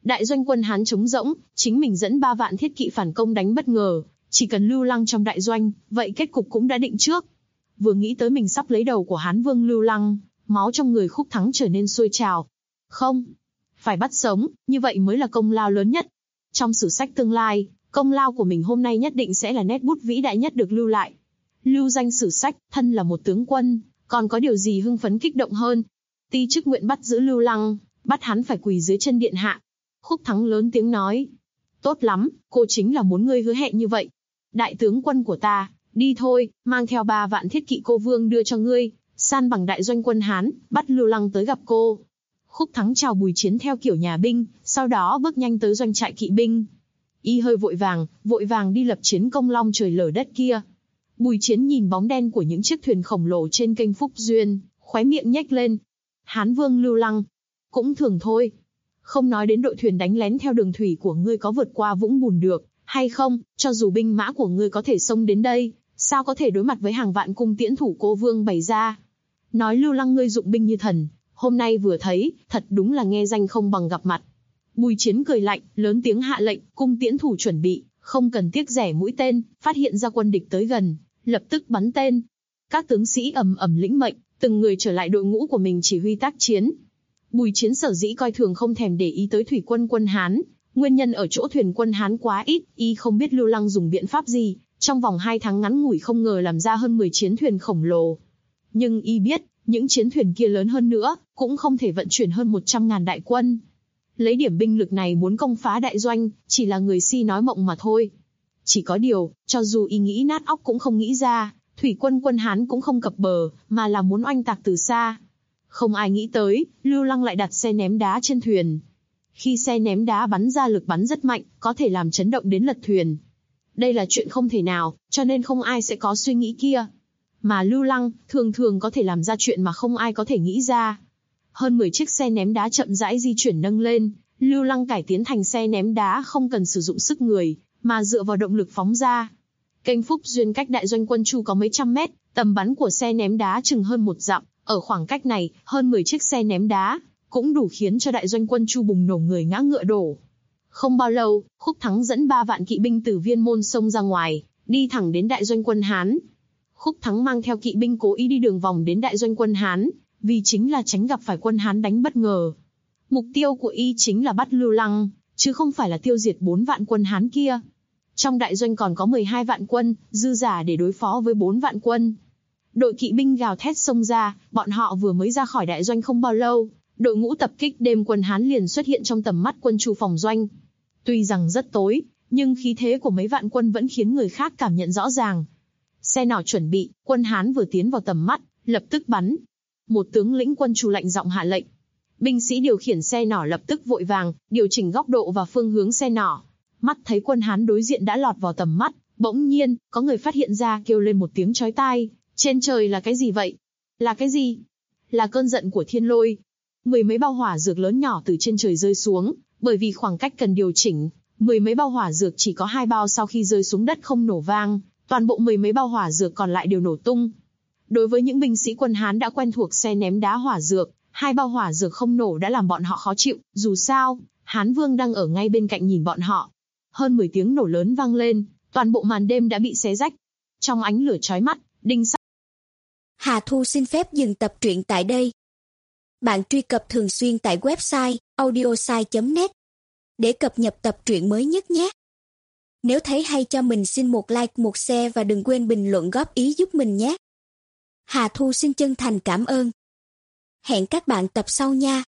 Đại doanh quân Hán trống rỗng, chính mình dẫn 3 vạn thiết kỵ phản công đánh bất ngờ, chỉ cần Lưu Lăng trong đại doanh, vậy kết cục cũng đã định trước. Vừa nghĩ tới mình sắp lấy đầu của Hán Vương Lưu Lăng, máu trong người Khúc Thắng trở nên sôi trào. Không, phải bắt sống, như vậy mới là công lao lớn nhất. Trong sử sách tương lai, công lao của mình hôm nay nhất định sẽ là nét bút vĩ đại nhất được lưu lại. Lưu danh sử sách, thân là một tướng quân, còn có điều gì hưng phấn kích động hơn. Ti chức nguyện bắt giữ Lưu Lăng, bắt hắn phải quỳ dưới chân điện hạ. Khúc Thắng lớn tiếng nói. Tốt lắm, cô chính là muốn ngươi hứa hẹn như vậy. Đại tướng quân của ta, đi thôi, mang theo 3 vạn thiết kỵ cô vương đưa cho ngươi, san bằng đại doanh quân Hán, bắt Lưu Lăng tới gặp cô. Khúc Thắng chào Bùi Chiến theo kiểu nhà binh, sau đó bước nhanh tới doanh trại kỵ binh. Y hơi vội vàng đi lập chiến công long trời lở đất kia. Bùi Chiến nhìn bóng đen của những chiếc thuyền khổng lồ trên kênh Phúc Duyên, khóe miệng nhếch lên. Hán Vương Lưu Lăng, cũng thường thôi. Không nói đến đội thuyền đánh lén theo đường thủy của ngươi có vượt qua vũng bùn được, hay không, cho dù binh mã của ngươi có thể xông đến đây, sao có thể đối mặt với hàng vạn cung tiễn thủ cô vương bày ra. Nói Lưu Lăng ngươi dụng binh như thần, hôm nay vừa thấy, thật đúng là nghe danh không bằng gặp mặt. Bùi Chiến cười lạnh, lớn tiếng hạ lệnh, cung tiễn thủ chuẩn bị, không cần tiếc rẻ mũi tên, phát hiện ra quân địch tới gần, lập tức bắn tên. Các tướng sĩ ầm ầm lĩnh mệnh, từng người trở lại đội ngũ của mình chỉ huy tác chiến. Bùi Chiến sở dĩ coi thường không thèm để ý tới thủy quân quân Hán, nguyên nhân ở chỗ thuyền quân Hán quá ít, y không biết Lưu Lăng dùng biện pháp gì, trong vòng 2 tháng ngắn ngủi không ngờ làm ra hơn 10 chiến thuyền khổng lồ. Nhưng y biết, những chiến thuyền kia lớn hơn nữa, cũng không thể vận chuyển hơn 100.000 đại quân. Lấy điểm binh lực này muốn công phá đại doanh, chỉ là người si nói mộng mà thôi. Chỉ có điều, cho dù y nghĩ nát óc cũng không nghĩ ra, thủy quân quân Hán cũng không cập bờ, mà là muốn oanh tạc từ xa. Không ai nghĩ tới, Lưu Lăng lại đặt xe ném đá trên thuyền. Khi xe ném đá bắn ra lực bắn rất mạnh, có thể làm chấn động đến lật thuyền. Đây là chuyện không thể nào, cho nên không ai sẽ có suy nghĩ kia. Mà Lưu Lăng, thường có thể làm ra chuyện mà không ai có thể nghĩ ra. Hơn 10 chiếc xe ném đá chậm rãi di chuyển nâng lên, Lưu Lăng cải tiến thành xe ném đá không cần sử dụng sức người, mà dựa vào động lực phóng ra. Kênh Phúc Duyên cách đại doanh quân Chu có mấy trăm mét, tầm bắn của xe ném đá chừng hơn 1 dặm. Ở khoảng cách này, hơn 10 chiếc xe ném đá, cũng đủ khiến cho đại doanh quân Chu bùng nổ người ngã ngựa đổ. Không bao lâu, Khúc Thắng dẫn 3 vạn kỵ binh từ Viên Môn xông ra ngoài, đi thẳng đến đại doanh quân Hán. Khúc Thắng mang theo kỵ binh cố ý đi đường vòng đến đại doanh quân Hán, vì chính là tránh gặp phải quân Hán đánh bất ngờ. Mục tiêu của y chính là bắt Lưu Lăng, chứ không phải là tiêu diệt 4 vạn quân Hán kia. Trong đại doanh còn có 12 vạn quân, dư giả để đối phó với 4 vạn quân. Đội kỵ binh gào thét xông ra, bọn họ vừa mới ra khỏi đại doanh không bao lâu, đội ngũ tập kích đêm quân Hán liền xuất hiện trong tầm mắt quân Chu phòng doanh. Tuy rằng rất tối, nhưng khí thế của mấy vạn quân vẫn khiến người khác cảm nhận rõ ràng. Xe nỏ chuẩn bị, quân Hán vừa tiến vào tầm mắt, lập tức bắn. Một tướng lĩnh quân Chu lạnh giọng hạ lệnh. Binh sĩ điều khiển xe nỏ lập tức vội vàng, điều chỉnh góc độ và phương hướng xe nỏ. Mắt thấy quân Hán đối diện đã lọt vào tầm mắt, bỗng nhiên, có người phát hiện ra kêu lên một tiếng chói tai. Trên trời là cái gì vậy? Là cái gì? Là cơn giận của thiên lôi. 10 mấy bao hỏa dược lớn nhỏ từ trên trời rơi xuống, bởi vì khoảng cách cần điều chỉnh, 10 mấy bao hỏa dược chỉ có 2 bao sau khi rơi xuống đất không nổ vang, toàn bộ 10 mấy bao hỏa dược còn lại đều nổ tung. Đối với những binh sĩ quân Hán đã quen thuộc xe ném đá hỏa dược, 2 bao hỏa dược không nổ đã làm bọn họ khó chịu, dù sao, Hán Vương đang ở ngay bên cạnh nhìn bọn họ. Hơn 10 tiếng nổ lớn vang lên, toàn bộ màn đêm đã bị xé rách. Trong ánh lửa chói mắt, đinh sắc. Hà Thu xin phép dừng tập truyện tại đây. Bạn truy cập thường xuyên tại website audiosai.net để cập nhật tập truyện mới nhất nhé. Nếu thấy hay cho mình xin một like, một share và đừng quên bình luận góp ý giúp mình nhé. Hà Thu xin chân thành cảm ơn. Hẹn các bạn tập sau nha.